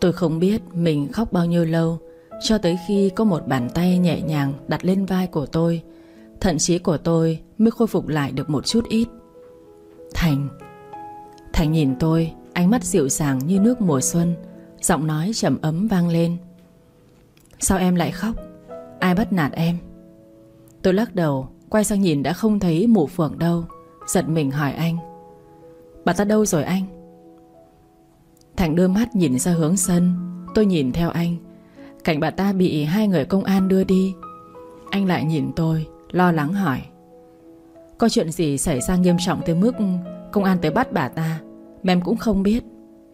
Tôi không biết mình khóc bao nhiêu lâu, cho tới khi có một bàn tay nhẹ nhàng đặt lên vai của tôi, thậm chí của tôi mới khôi phục lại được một chút ít. Thành. Thành nhìn tôi, ánh mắt dịu dàng như nước mùa xuân, giọng nói trầm ấm vang lên. Sao em lại khóc? Ai bắt nạt em? Tôi lắc đầu, quay sang nhìn đã không thấy mụ Phượng đâu, giật mình hỏi anh. Bà ta đâu rồi anh? Thành đưa mắt nhìn ra hướng sân. Tôi nhìn theo anh. Cảnh bà ta bị 2 người công an đưa đi. Anh lại nhìn tôi, lo lắng hỏi. Có chuyện gì xảy ra nghiêm trọng tới mức công an tới bắt bà ta mà em cũng không biết?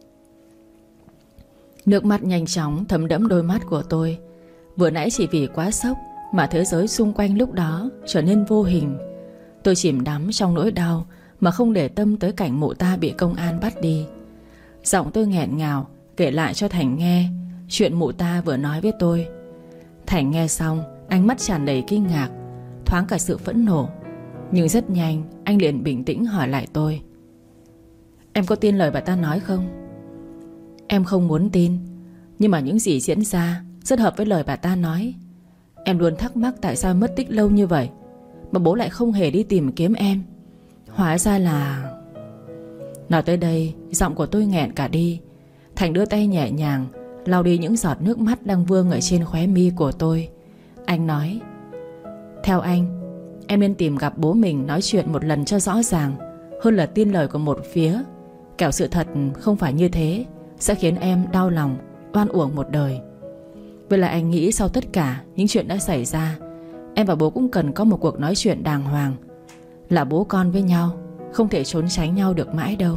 Nước mắt nhanh chóng thấm đẫm đôi mắt của tôi. Vừa nãy chỉ vì quá sốc mà thế giới xung quanh lúc đó trở nên vô hình. Tôi chìm đắm trong nỗi đau mà không để tâm tới cảnh mụ ta bị công an bắt đi. Giọng tôi nghẹn ngào kể lại cho Thành nghe chuyện mụ ta vừa nói với tôi. Thành nghe xong, ánh mắt tràn đầy kinh ngạc, thoáng cả sự phẫn nộ. Nhưng rất nhanh anh liền bình tĩnh hỏi lại tôi. Em có tin lời bà ta nói không? Em không muốn tin, nhưng mà những gì diễn ra rất hợp với lời bà ta nói. Em luôn thắc mắc tại sao mất tích lâu như vậy mà bố lại không hề đi tìm kiếm em. Hóa ra là... Nói tới đây, giọng của tôi nghẹn cả đi. Thành đưa tay nhẹ nhàng lau đi những giọt nước mắt đang vương ở trên khóe mi của tôi. Anh nói. Theo anh, em nên tìm gặp bố mình nói chuyện một lần cho rõ ràng, hơn là tin lời của một phía. Kẻo sự thật không phải như thế sẽ khiến em đau lòng, oan uổng một đời. Vậy là anh nghĩ sau tất cả những chuyện đã xảy ra, em và bố cũng cần có một cuộc nói chuyện đàng hoàng. Là bố con với nhau, không thể trốn tránh nhau được mãi đâu.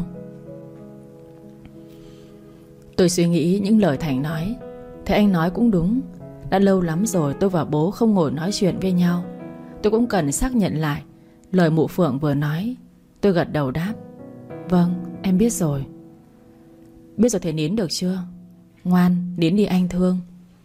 Tôi suy nghĩ những lời Thành nói. Thế anh nói cũng đúng. Đã lâu lắm rồi tôi và bố không ngồi nói chuyện với nhau. Tôi cũng cần xác nhận lại lời mụ Phượng vừa nói. Tôi gật đầu đáp. Vâng, em biết rồi. Biết rồi thì nín được chưa? Ngoan, nín đi anh thương.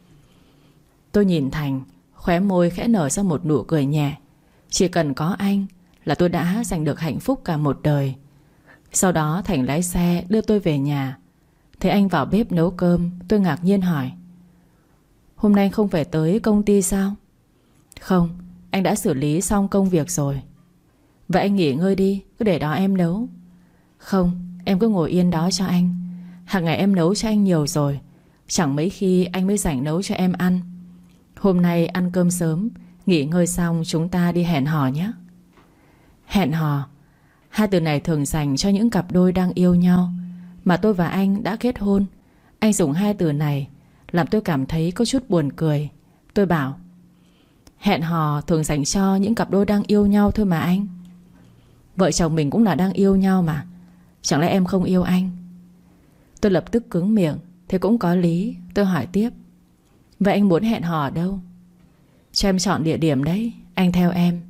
Tôi nhìn Thành, khóe môi khẽ nở ra một nụ cười nhẹ. Chỉ cần có anh là tôi đã giành được hạnh phúc cả một đời. Sau đó Thành lái xe đưa tôi về nhà. Thấy anh vào bếp nấu cơm, tôi ngạc nhiên hỏi. Hôm nay anh không phải tới công ty sao? Không, anh đã xử lý xong công việc rồi. Vậy anh nghỉ ngơi đi, cứ để đó em nấu. Không, em cứ ngồi yên đó cho anh. Hàng ngày em nấu cho anh nhiều rồi, chẳng mấy khi anh mới rảnh nấu cho em ăn. Hôm nay ăn cơm sớm, nghỉ ngơi xong chúng ta đi hẹn hò nhé. Hẹn hò, hai từ này thường dành cho những cặp đôi đang yêu nhau. Mà tôi và anh đã kết hôn. Anh dùng hai từ này làm tôi cảm thấy có chút buồn cười. Tôi bảo, hẹn hò thường dành cho những cặp đôi đang yêu nhau thôi mà anh. Vợ chồng mình cũng là đang yêu nhau mà. Chẳng lẽ em không yêu anh? Tôi lập tức cứng miệng. Thế cũng có lý. Tôi hỏi tiếp. Vậy anh muốn hẹn hò ở đâu? Cho em chọn địa điểm đấy, anh theo em.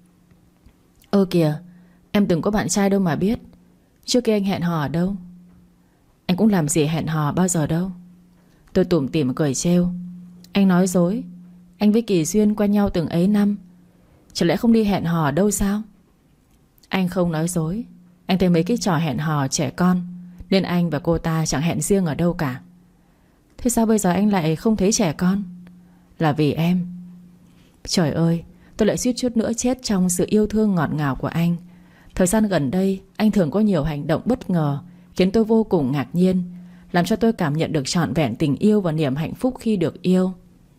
Ơ kìa, em từng có bạn trai đâu mà biết. Trước kia anh hẹn hò ở đâu? Anh cũng làm gì hẹn hò bao giờ đâu. Tôi tủm tỉm cười trêu. Anh nói dối. Anh với Kỳ Duyên quen nhau từng ấy năm, chẳng lẽ không đi hẹn hò ở đâu sao? Anh không nói dối. Anh thấy mấy cái trò hẹn hò trẻ con nên anh và cô ta chẳng hẹn riêng ở đâu cả. Thế sao bây giờ anh lại không thấy trẻ con? Là vì em. Trời ơi, tôi lại suýt chút nữa chết trong sự yêu thương ngọt ngào của anh. Thời gian gần đây anh thường có nhiều hành động bất ngờ khiến tôi vô cùng ngạc nhiên, làm cho tôi cảm nhận được trọn vẹn tình yêu và niềm hạnh phúc khi được yêu.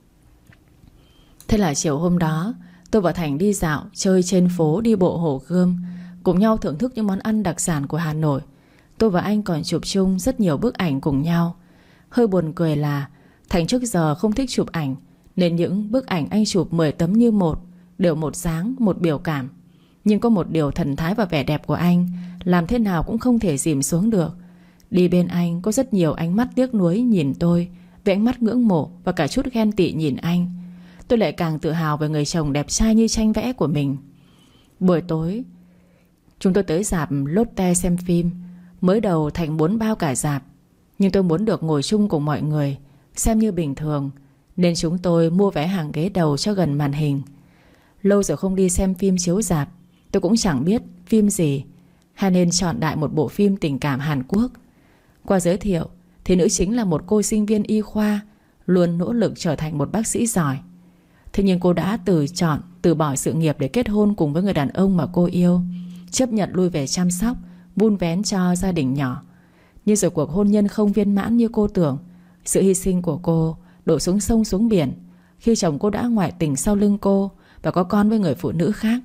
Thế là chiều hôm đó, tôi và Thành đi dạo, chơi trên phố đi bộ Hồ Gươm, cùng nhau thưởng thức những món ăn đặc sản của Hà Nội. Tôi và anh còn chụp chung rất nhiều bức ảnh cùng nhau. Hơi buồn cười là Thành trước giờ không thích chụp ảnh, nên những bức ảnh anh chụp 10 tấm như một, đều một dáng, một biểu cảm. Nhưng có một điều thần thái và vẻ đẹp của anh làm thế nào cũng không thể dìm xuống được. Đi bên anh có rất nhiều ánh mắt tiếc nuối nhìn tôi, với ánh mắt ngưỡng mộ và cả chút ghen tị nhìn anh. Tôi lại càng tự hào về người chồng đẹp trai như tranh vẽ của mình. Buổi tối chúng tôi tới rạp Lotte xem phim. Mới đầu Thành muốn bao cả rạp, nhưng tôi muốn được ngồi chung cùng mọi người, xem như bình thường, nên chúng tôi mua vé hàng ghế đầu cho gần màn hình. Lâu rồi không đi xem phim chiếu rạp, tôi cũng chẳng biết phim gì, hay nên chọn đại một bộ phim tình cảm Hàn Quốc. Qua giới thiệu thì nữ chính là một cô sinh viên y khoa, luôn nỗ lực trở thành một bác sĩ giỏi. Thế nhưng cô đã từ bỏ sự nghiệp để kết hôn cùng với người đàn ông mà cô yêu, chấp nhận lui về chăm sóc, vun vén cho gia đình nhỏ. Nhưng rồi cuộc hôn nhân không viên mãn như cô tưởng. Sự hy sinh của cô đổ xuống sông xuống biển khi chồng cô đã ngoại tình sau lưng cô và có con với người phụ nữ khác.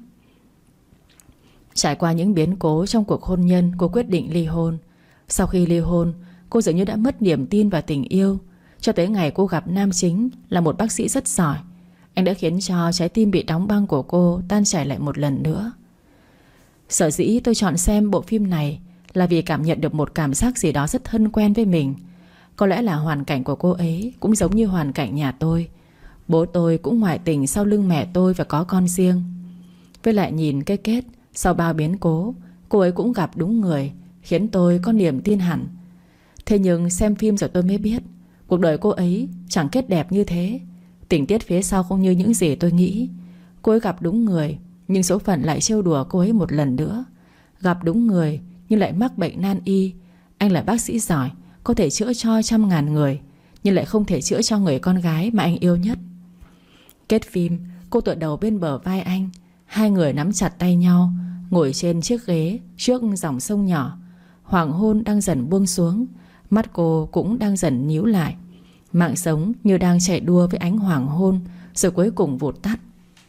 Trải qua những biến cố trong cuộc hôn nhân, cô quyết định ly hôn. Sau khi ly hôn, cô dường như đã mất niềm tin vào tình yêu, cho tới ngày cô gặp nam chính là một bác sĩ rất giỏi. Anh đã khiến cho trái tim bị đóng băng của cô tan chảy lại một lần nữa. Sở dĩ tôi chọn xem bộ phim này là vì cảm nhận được một cảm giác gì đó rất thân quen với mình. Có lẽ là hoàn cảnh của cô ấy cũng giống như hoàn cảnh nhà tôi. Bố tôi cũng ngoại tình sau lưng mẹ tôi và có con riêng. Với lại nhìn cái kết, sau bao biến cố, cô ấy cũng gặp đúng người, khiến tôi có niềm tin hẳn. Thế nhưng xem phim rồi tôi mới biết cuộc đời cô ấy chẳng kết đẹp như thế. Tình tiết phía sau không như những gì tôi nghĩ. Cô ấy gặp đúng người, nhưng số phận lại trêu đùa cô ấy một lần nữa. Gặp đúng người nhưng lại mắc bệnh nan y. Anh là bác sĩ giỏi, có thể chữa cho trăm ngàn người, nhưng lại không thể chữa cho người con gái mà anh yêu nhất. Kết phim, cô tựa đầu bên bờ vai anh. Hai người nắm chặt tay nhau, ngồi trên chiếc ghế trước dòng sông nhỏ. Hoàng hôn đang dần buông xuống, mắt cô cũng đang dần nhíu lại. Mạng sống như đang chạy đua với ánh hoàng hôn, rồi cuối cùng vụt tắt.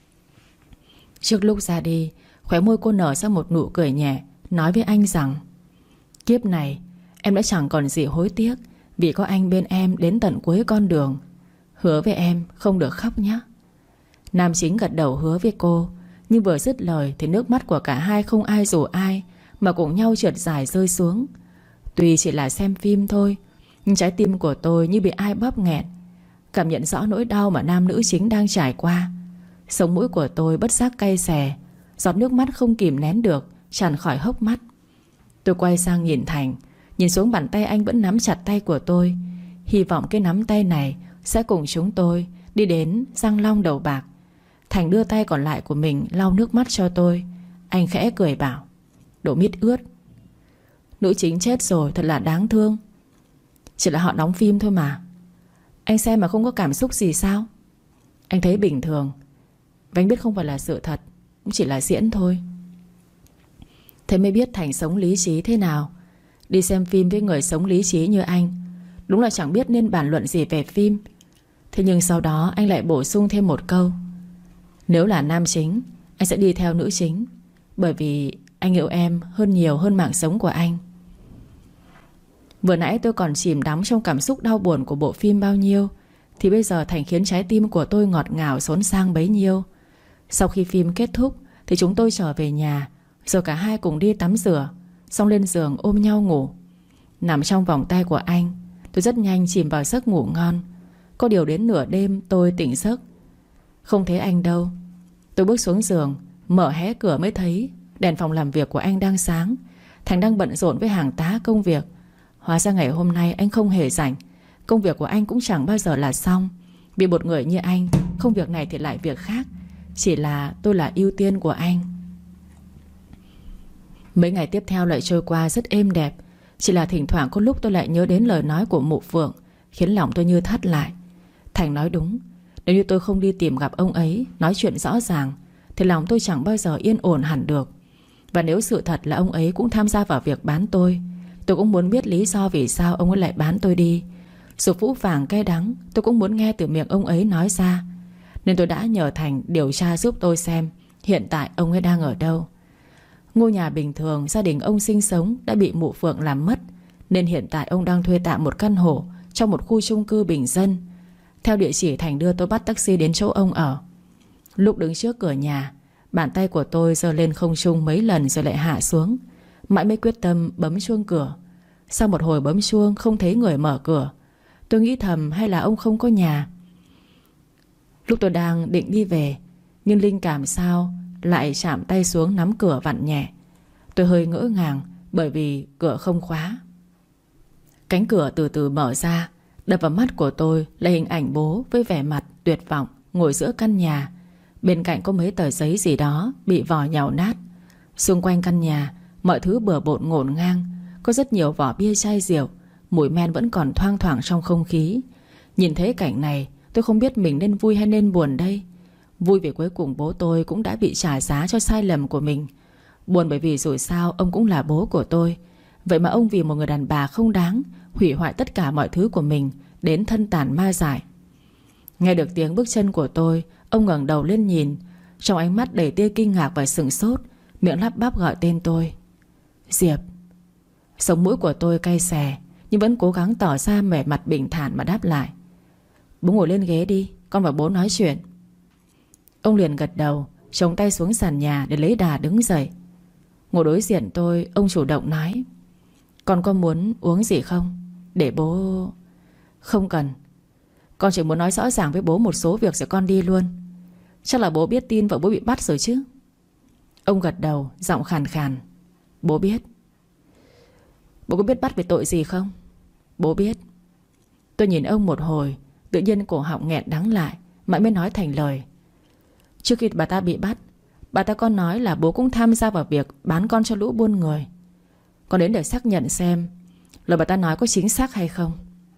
Trước lúc ra đi, khóe môi cô nở ra một nụ cười nhẹ, nói với anh rằng: kiếp này em đã chẳng còn gì hối tiếc, vì có anh bên em đến tận cuối con đường. Hứa với em không được khóc nhé. Nam chính gật đầu hứa với cô, nhưng vừa dứt lời thì nước mắt của cả hai không ai rủ ai mà cùng nhau trượt dài rơi xuống. Tuy chỉ là xem phim thôi, nhưng trái tim của tôi như bị ai bóp nghẹt, cảm nhận rõ nỗi đau mà nam nữ chính đang trải qua. Sống mũi của tôi bất giác cay xè, giọt nước mắt không kìm nén được tràn khỏi hốc mắt. Tôi quay sang nhìn Thành, nhìn xuống bàn tay anh vẫn nắm chặt tay của tôi. Hy vọng cái nắm tay này sẽ cùng chúng tôi đi đến Răng Long Đầu Bạc. Thành đưa tay còn lại của mình lau nước mắt cho tôi. Anh khẽ cười bảo: đồ mít ướt. Nữ chính chết rồi, thật là đáng thương. Chỉ là họ đóng phim thôi mà. Anh xem mà không có cảm xúc gì sao? Anh thấy bình thường, và anh biết không phải là sự thật, cũng chỉ là diễn thôi. Thế mới biết Thành sống lý trí thế nào. Đi xem phim với người sống lý trí như anh, đúng là chẳng biết nên bàn luận gì về phim. Thế nhưng sau đó anh lại bổ sung thêm một câu: nếu là nam chính, anh sẽ đi theo nữ chính, bởi vì anh yêu em nhiều hơn mạng sống của anh. Vừa nãy tôi còn chìm đắm trong cảm xúc đau buồn của bộ phim bao nhiêu, thì bây giờ Thành khiến trái tim của tôi ngọt ngào xốn sang bấy nhiêu. Sau khi phim kết thúc thì chúng tôi trở về nhà, rồi cả hai cùng đi tắm rửa, xong lên giường ôm nhau ngủ. Nằm trong vòng tay của anh, tôi rất nhanh chìm vào giấc ngủ ngon. Có điều đến nửa đêm tôi tỉnh giấc, không thấy anh đâu. Tôi bước xuống giường, mở hé cửa mới thấy đèn phòng làm việc của anh đang sáng. Thành đang bận rộn với hàng tá công việc. Hóa ra ngày hôm nay anh không hề rảnh. Công việc của anh cũng chẳng bao giờ là xong. Vì một người như anh, không việc này thì lại việc khác. Chỉ là tôi là ưu tiên của anh. Mấy ngày tiếp theo lại trôi qua rất êm đẹp. Chỉ là thỉnh thoảng có lúc tôi lại nhớ đến lời nói của Mụ Phượng, khiến lòng tôi như thắt lại. Thành nói đúng, nếu như tôi không đi tìm gặp ông ấy, nói chuyện rõ ràng, thì lòng tôi chẳng bao giờ yên ổn hẳn được. Và nếu sự thật là ông ấy cũng tham gia vào việc bán tôi cũng muốn biết lý do vì sao ông ấy lại bán tôi đi. Dù phũ phàng cay đắng, tôi cũng muốn nghe từ miệng ông ấy nói ra. Nên tôi đã nhờ Thành điều tra giúp tôi xem hiện tại ông ấy đang ở đâu. Ngôi nhà bình thường gia đình ông sinh sống đã bị Mụ Phượng làm mất, nên hiện tại ông đang thuê tạm một căn hộ trong một khu chung cư bình dân. Theo địa chỉ Thành đưa, tôi bắt taxi đến chỗ ông ở. Lúc đứng trước cửa nhà, bàn tay của tôi giơ lên không trung mấy lần rồi lại hạ xuống. Mãi mới quyết tâm bấm chuông cửa. Sau một hồi bấm chuông không thấy người mở cửa. Tôi nghĩ thầm hay là ông không có nhà. Lúc tôi đang định đi về, nhưng linh cảm sao lại chạm tay xuống nắm cửa vặn nhẹ. Tôi hơi ngỡ ngàng bởi vì cửa không khóa. Cánh cửa từ từ mở ra. Đập vào mắt của tôi là hình ảnh bố với vẻ mặt tuyệt vọng ngồi giữa căn nhà. Bên cạnh có mấy tờ giấy gì đó bị vò nhàu nát. Xung quanh căn nhà mọi thứ bừa bộn ngổn ngang. Có rất nhiều vỏ bia chai rượu, Mùi men vẫn còn thoang thoảng trong không khí. Nhìn thấy cảnh này, tôi không biết mình nên vui hay nên buồn đây. Vui vì cuối cùng bố tôi cũng đã bị trả giá cho sai lầm của mình. Buồn bởi vì dù sao ông cũng là bố của tôi. Vậy mà ông vì một người đàn bà không đáng hủy hoại tất cả mọi thứ của mình, đến thân tàn ma dại. Nghe được tiếng bước chân của tôi, ông ngẩng đầu lên nhìn. Trong ánh mắt đầy tia kinh ngạc và sửng sốt, miệng lắp bắp gọi tên tôi. Diệp. Sống mũi của tôi cay xè, nhưng vẫn cố gắng tỏ ra vẻ mặt bình thản mà đáp lại. Bố ngồi lên ghế đi, con và bố nói chuyện. Ông liền gật đầu, chống tay xuống sàn nhà để lấy đà đứng dậy. Ngồi đối diện tôi, ông chủ động nói. Con có muốn uống gì không? Để bố... Không cần. Con chỉ muốn nói rõ ràng với bố một số việc rồi con đi luôn. Chắc là bố biết tin vợ bố bị bắt rồi chứ? Ông gật đầu, giọng khàn khàn. Bố biết. Bố có biết bắt về tội gì không? Bố biết. Tôi nhìn ông một hồi, tự nhiên cổ họng nghẹn đắng lại, mãi mới nói thành lời. Trước khi bà ta bị bắt, bà ta có nói là bố cũng tham gia vào việc bán con cho lũ buôn người. Con đến để xác nhận xem lời bà ta nói có chính xác hay không.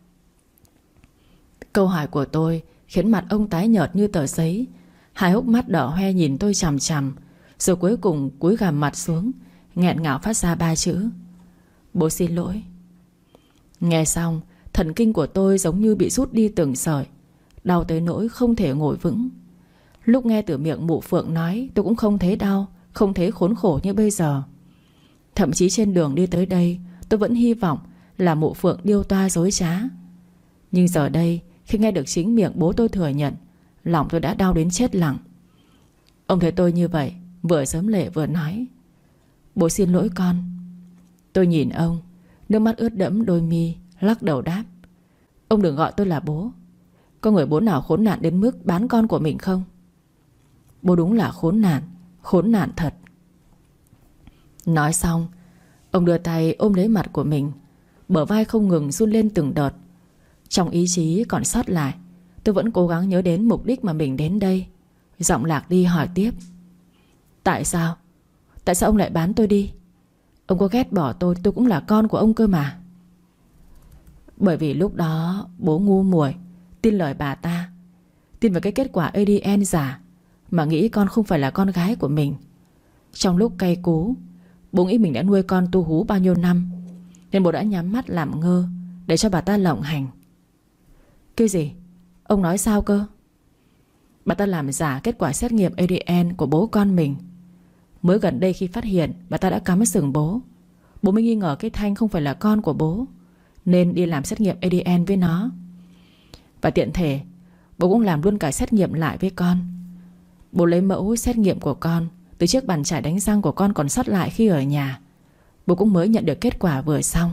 Câu hỏi của tôi khiến mặt ông tái nhợt như tờ giấy. Hai hốc mắt đỏ hoe nhìn tôi chằm chằm, rồi cuối cùng cúi gằm mặt xuống, nghẹn ngào phát ra 3 chữ. Bố xin lỗi. Nghe xong, thần kinh của tôi giống như bị rút đi từng sợi, đau tới nỗi không thể ngồi vững. Lúc nghe từ miệng mụ Phượng nói, tôi cũng không thấy đau, không thấy khốn khổ như bây giờ. Thậm chí trên đường đi tới đây, tôi vẫn hy vọng là mụ Phượng điêu toa dối trá. Nhưng giờ đây, khi nghe được chính miệng bố tôi thừa nhận, lòng tôi đã đau đến chết lặng. Ông thấy tôi như vậy, vừa xớm lệ vừa nói. Bố xin lỗi con. Tôi nhìn ông, nước mắt ướt đẫm đôi mi, lắc đầu đáp. Ông đừng gọi tôi là bố. Có người bố nào khốn nạn đến mức bán con của mình không? Bố đúng là khốn nạn thật. Nói xong, ông đưa tay ôm lấy mặt của mình, bờ vai không ngừng run lên từng đợt. Trong ý chí còn sót lại, tôi vẫn cố gắng nhớ đến mục đích mà mình đến đây. Giọng lạc đi hỏi tiếp. Tại sao? Tại sao ông lại bán tôi đi? Ông có ghét bỏ tôi cũng là con của ông cơ mà. Bởi vì lúc đó bố ngu muội, tin lời bà ta, tin vào cái kết quả ADN giả, mà nghĩ con không phải là con gái của mình. Trong lúc cay cú, bố nghĩ mình đã nuôi con tu hú bao nhiêu năm, nên bố đã nhắm mắt làm ngơ để cho bà ta lộng hành. Cái gì? Ông nói sao cơ? Bà ta làm giả kết quả xét nghiệm ADN của bố con mình. Mới gần đây khi phát hiện, bà ta đã cắm sừng bố. Bố mới nghi ngờ cái Thanh không phải là con của bố, nên đi làm xét nghiệm ADN với nó. Và tiện thể, bố cũng làm luôn cả xét nghiệm lại với con. Bố lấy mẫu xét nghiệm của con từ chiếc bàn chải đánh răng của con còn sót lại khi ở nhà. Bố cũng mới nhận được kết quả vừa xong.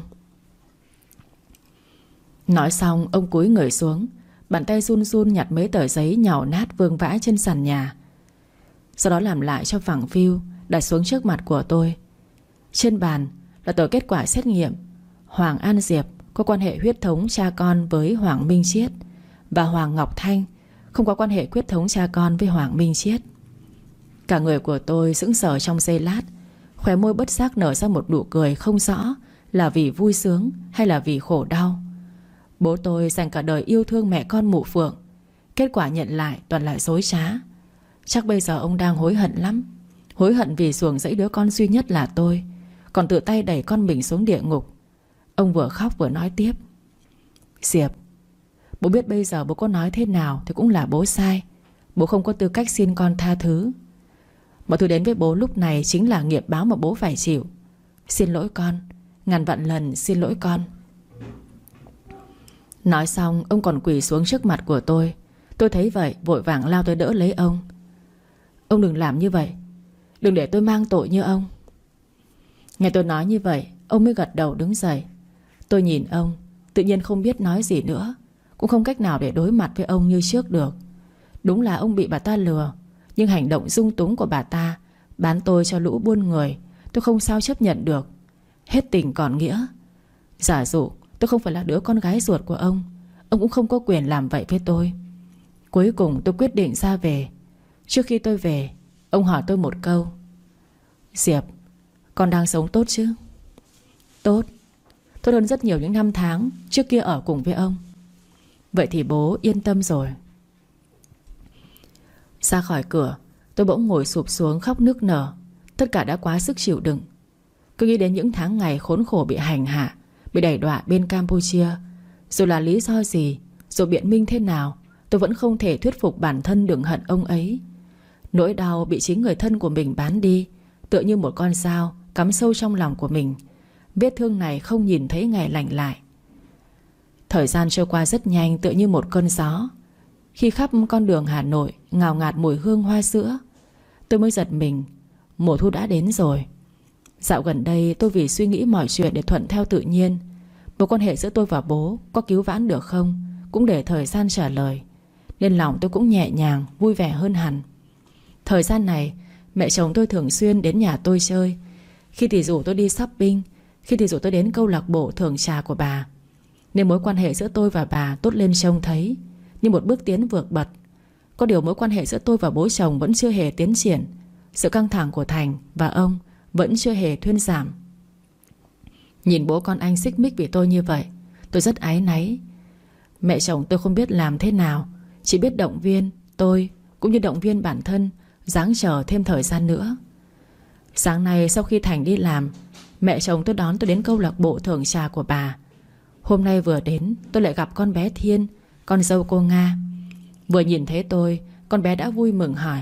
Nói xong, ông cúi người xuống, bàn tay run run nhặt mấy tờ giấy nhàu nát vương vãi trên sàn nhà. Sau đó làm lại cho phẳng phiu, đặt xuống trước mặt của tôi. Trên bàn là tờ kết quả xét nghiệm. Hoàng An Diệp có quan hệ huyết thống cha con với Hoàng Minh Chiết, và Hoàng Ngọc Thanh không có quan hệ huyết thống cha con với Hoàng Minh Chiết. Cả người của tôi sững sờ trong giây lát, khóe môi bất giác nở ra một nụ cười không rõ là vì vui sướng hay là vì khổ đau. Bố tôi dành cả đời yêu thương mẹ con mụ Phượng, kết quả nhận lại toàn là dối trá. Chắc bây giờ ông đang hối hận lắm. Hối hận vì ruồng rẫy đứa con duy nhất là tôi, còn tự tay đẩy con mình xuống địa ngục. Ông vừa khóc vừa nói tiếp. Diệp, bố biết bây giờ bố có nói thế nào thì cũng là bố sai. Bố không có tư cách xin con tha thứ. Mọi thứ đến với bố lúc này chính là nghiệp báo mà bố phải chịu. Xin lỗi con, ngàn vạn lần xin lỗi con. Nói xong, ông còn quỳ xuống trước mặt của tôi. Tôi thấy vậy vội vàng lao tới đỡ lấy ông. Ông đừng làm như vậy, đừng để tôi mang tội như ông. Nghe tôi nói như vậy, ông mới gật đầu đứng dậy. Tôi nhìn ông, tự nhiên không biết nói gì nữa, cũng không cách nào để đối mặt với ông như trước được. Đúng là ông bị bà ta lừa, nhưng hành động dung túng của bà ta bán tôi cho lũ buôn người, tôi không sao chấp nhận được. Hết tình còn nghĩa. Giả dụ tôi không phải là đứa con gái ruột của ông cũng không có quyền làm vậy với tôi. Cuối cùng tôi quyết định ra về. Trước khi tôi về, ông hỏi tôi một câu. Diệp, con đang sống tốt chứ? Tốt. Tốt hơn rất nhiều những năm tháng trước kia ở cùng với ông. Vậy thì bố yên tâm rồi. Ra khỏi cửa, tôi bỗng ngồi sụp xuống khóc nức nở. Tất cả đã quá sức chịu đựng. Cứ nghĩ đến những tháng ngày khốn khổ bị hành hạ, bị đày đọa bên Campuchia. Dù là lý do gì, dù biện minh thế nào, tôi vẫn không thể thuyết phục bản thân đừng hận ông ấy. Nỗi đau bị chính người thân của mình bán đi, tựa như một con dao cắm sâu trong lòng của mình. Vết thương này không nhìn thấy ngày lành lại. Thời gian trôi qua rất nhanh, tựa như một cơn gió. Khi khắp con đường Hà Nội ngào ngạt mùi hương hoa sữa, tôi mới giật mình. Mùa thu đã đến rồi. Dạo gần đây tôi vì suy nghĩ mọi chuyện để thuận theo tự nhiên. Mối quan hệ giữa tôi và bố có cứu vãn được không cũng để thời gian trả lời. Nên lòng tôi cũng nhẹ nhàng, vui vẻ hơn hẳn. Thời gian này mẹ chồng tôi thường xuyên đến nhà tôi chơi. Khi thì rủ tôi đi shopping, khi thì rủ tôi đến câu lạc bộ thưởng trà của bà. Nên mối quan hệ giữa tôi và bà tốt lên trông thấy như một bước tiến vượt bậc. Có điều mối quan hệ giữa tôi và bố chồng vẫn chưa hề tiến triển. Sự căng thẳng của Thành và ông vẫn chưa hề thuyên giảm. Nhìn bố con anh xích mích vì tôi như vậy, tôi rất áy náy. Mẹ chồng tôi không biết làm thế nào, chỉ biết động viên tôi cũng như động viên bản thân, ráng chờ thêm thời gian nữa. Sáng nay sau khi Thành đi làm, mẹ chồng tôi đón tôi đến câu lạc bộ thưởng trà của bà. Hôm nay vừa đến, tôi lại gặp con bé Thiên, con dâu cô Nga. Vừa nhìn thấy tôi, con bé đã vui mừng hỏi: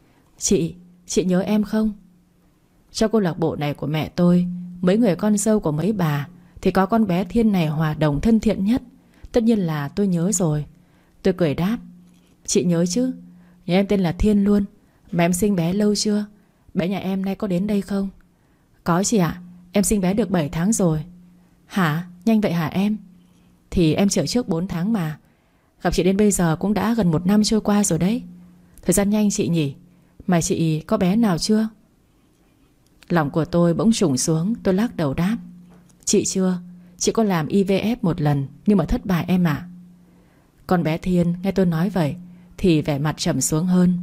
Chị nhớ em không? Trong câu lạc bộ này của mẹ tôi, mấy người con dâu của mấy bà thì có con bé Thiên này hòa đồng thân thiện nhất. Tất nhiên là tôi nhớ rồi. Tôi cười đáp: Chị nhớ chứ, nhà em tên là Thiên luôn. Mà em sinh bé lâu chưa? Bé nhà em nay có đến đây không? Có chị ạ, em sinh bé được 7 tháng rồi. Hả? Nhanh vậy hả em? Thì em chở trước 4 tháng mà. Gặp chị đến bây giờ cũng đã gần 1 năm trôi qua rồi đấy. Thời gian nhanh chị nhỉ. Mà chị có bé nào chưa? Lòng của tôi bỗng trùng xuống. Tôi lắc đầu đáp: Chị chưa. Chị có làm IVF 1 lần nhưng mà thất bại em ạ. Con bé Thiên nghe tôi nói vậy thì vẻ mặt trầm xuống hơn.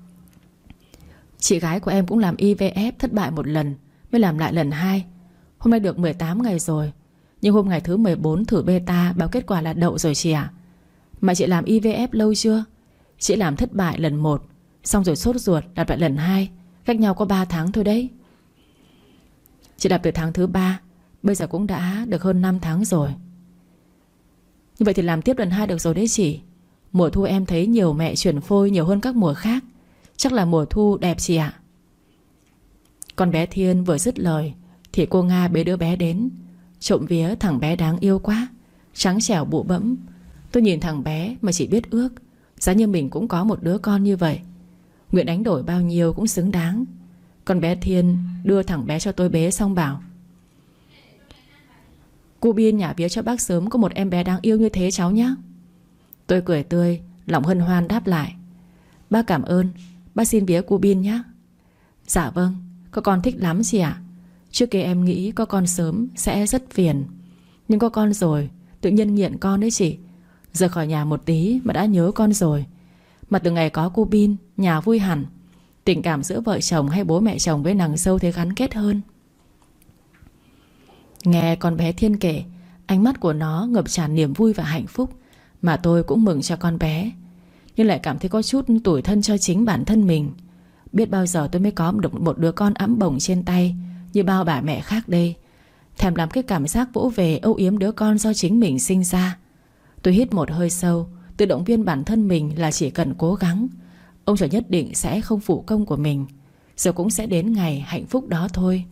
Chị gái của em cũng làm IVF thất bại 1 lần, mới làm lại lần 2. Hôm nay được 18 ngày rồi, nhưng hôm ngày thứ 14 thử beta báo kết quả là đậu rồi chị ạ. Mà chị làm IVF lâu chưa? Chị làm thất bại lần 1, xong rồi sốt ruột đặt lại lần 2, cách nhau có 3 tháng thôi đấy. Chị đặt từ tháng thứ 3, bây giờ cũng đã được hơn 5 tháng rồi. Như vậy thì làm tiếp lần 2 được rồi đấy chị. Mùa thu em thấy nhiều mẹ chuyển phôi nhiều hơn các mùa khác. Chắc là mùa thu đẹp chị ạ. Con bé Thiên vừa dứt lời thì cô Nga bế đứa bé đến. Trộm vía thằng bé đáng yêu quá, trắng trẻo bụ bẫm. Tôi nhìn thằng bé mà chỉ biết ước giá như mình cũng có một đứa con như vậy. Nguyện đánh đổi bao nhiêu cũng xứng đáng. Con bé Thiên đưa thằng bé cho tôi bế xong bảo: Cô Bin nhả vía cho bác sớm có một em bé đáng yêu như thế cháu nhé. Tôi cười tươi, lòng hân hoan đáp lại: Bác cảm ơn, bác xin vía cô Bin nhé. Dạ vâng, có con thích lắm chị ạ. Trước kia em nghĩ có con sớm sẽ rất phiền, nhưng có con rồi tự nhiên nghiện con đấy chị. Rời khỏi nhà một tí mà đã nhớ con rồi. Mà từ ngày có cô Bin, nhà vui hẳn. Tình cảm giữa vợ chồng hay bố mẹ chồng với nàng dâu thế gắn kết hơn. Nghe con bé Thiên kể, ánh mắt của nó ngập tràn niềm vui và hạnh phúc. Mà tôi cũng mừng cho con bé, nhưng lại cảm thấy có chút tủi thân cho chính bản thân mình. Biết bao giờ tôi mới có được một đứa con ẵm bồng trên tay như bao bà mẹ khác đây. Thèm làm cái cảm giác vỗ về âu yếm đứa con do chính mình sinh ra. Tôi hít một hơi sâu, tự động viên bản thân mình là chỉ cần cố gắng, ông trời nhất định sẽ không phụ công của mình, rồi cũng sẽ đến ngày hạnh phúc đó thôi.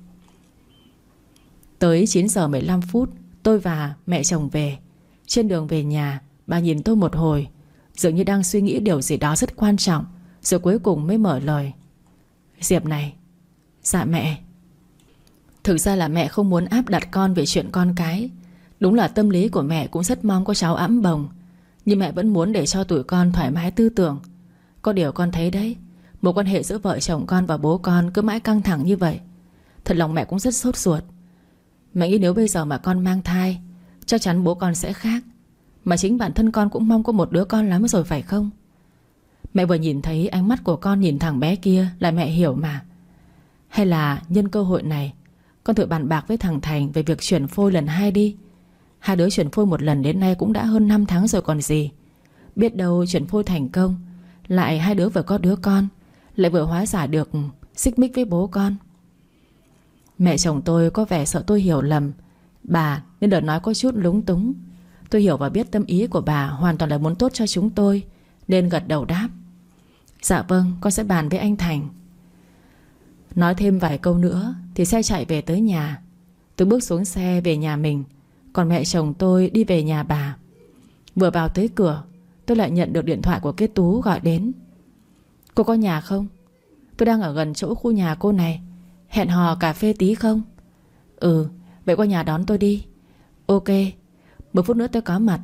Tới 9 giờ 15 phút, tôi và mẹ chồng về. Trên đường về nhà, bà nhìn tôi một hồi, dường như đang suy nghĩ điều gì đó rất quan trọng, rồi cuối cùng mới mở lời: Diệp này. Dạ mẹ. Thực ra là mẹ không muốn áp đặt con về chuyện con cái. Đúng là tâm lý của mẹ cũng rất mong có cháu ẵm bồng, nhưng mẹ vẫn muốn để cho tụi con thoải mái tư tưởng. Có điều con thấy đấy, mối quan hệ giữa vợ chồng con và bố con cứ mãi căng thẳng như vậy. Thật lòng mẹ cũng rất sốt ruột. Mẹ nghĩ nếu bây giờ mà con mang thai, chắc chắn bố con sẽ khác. Mà chính bản thân con cũng mong có một đứa con lắm rồi phải không? Mẹ vừa nhìn thấy ánh mắt của con nhìn thằng bé kia là mẹ hiểu mà. Hay là nhân cơ hội này con thử bàn bạc với thằng Thành về việc chuyển phôi lần 2 đi. Hai đứa chuyển phôi một lần đến nay cũng đã hơn 5 tháng rồi còn gì. Biết đâu chuyển phôi thành công, lại hai đứa vừa có đứa con, lại vừa hóa giải được xích mích với bố con. Mẹ chồng tôi có vẻ sợ tôi hiểu lầm bà, nên đợt nói có chút lúng túng. Tôi hiểu và biết tâm ý của bà hoàn toàn là muốn tốt cho chúng tôi, nên gật đầu đáp: Dạ vâng, con sẽ bàn với anh Thành. Nói thêm vài câu nữa thì xe chạy về tới nhà. Tôi bước xuống xe về nhà mình, còn mẹ chồng tôi đi về nhà bà. Vừa vào tới cửa, tôi lại nhận được điện thoại của cái Tú gọi đến. Cô có nhà không? Tôi đang ở gần chỗ khu nhà cô này, hẹn hò cà phê tí không? Ừ, vậy qua nhà đón tôi đi. Ok, 10 phút nữa tôi có mặt.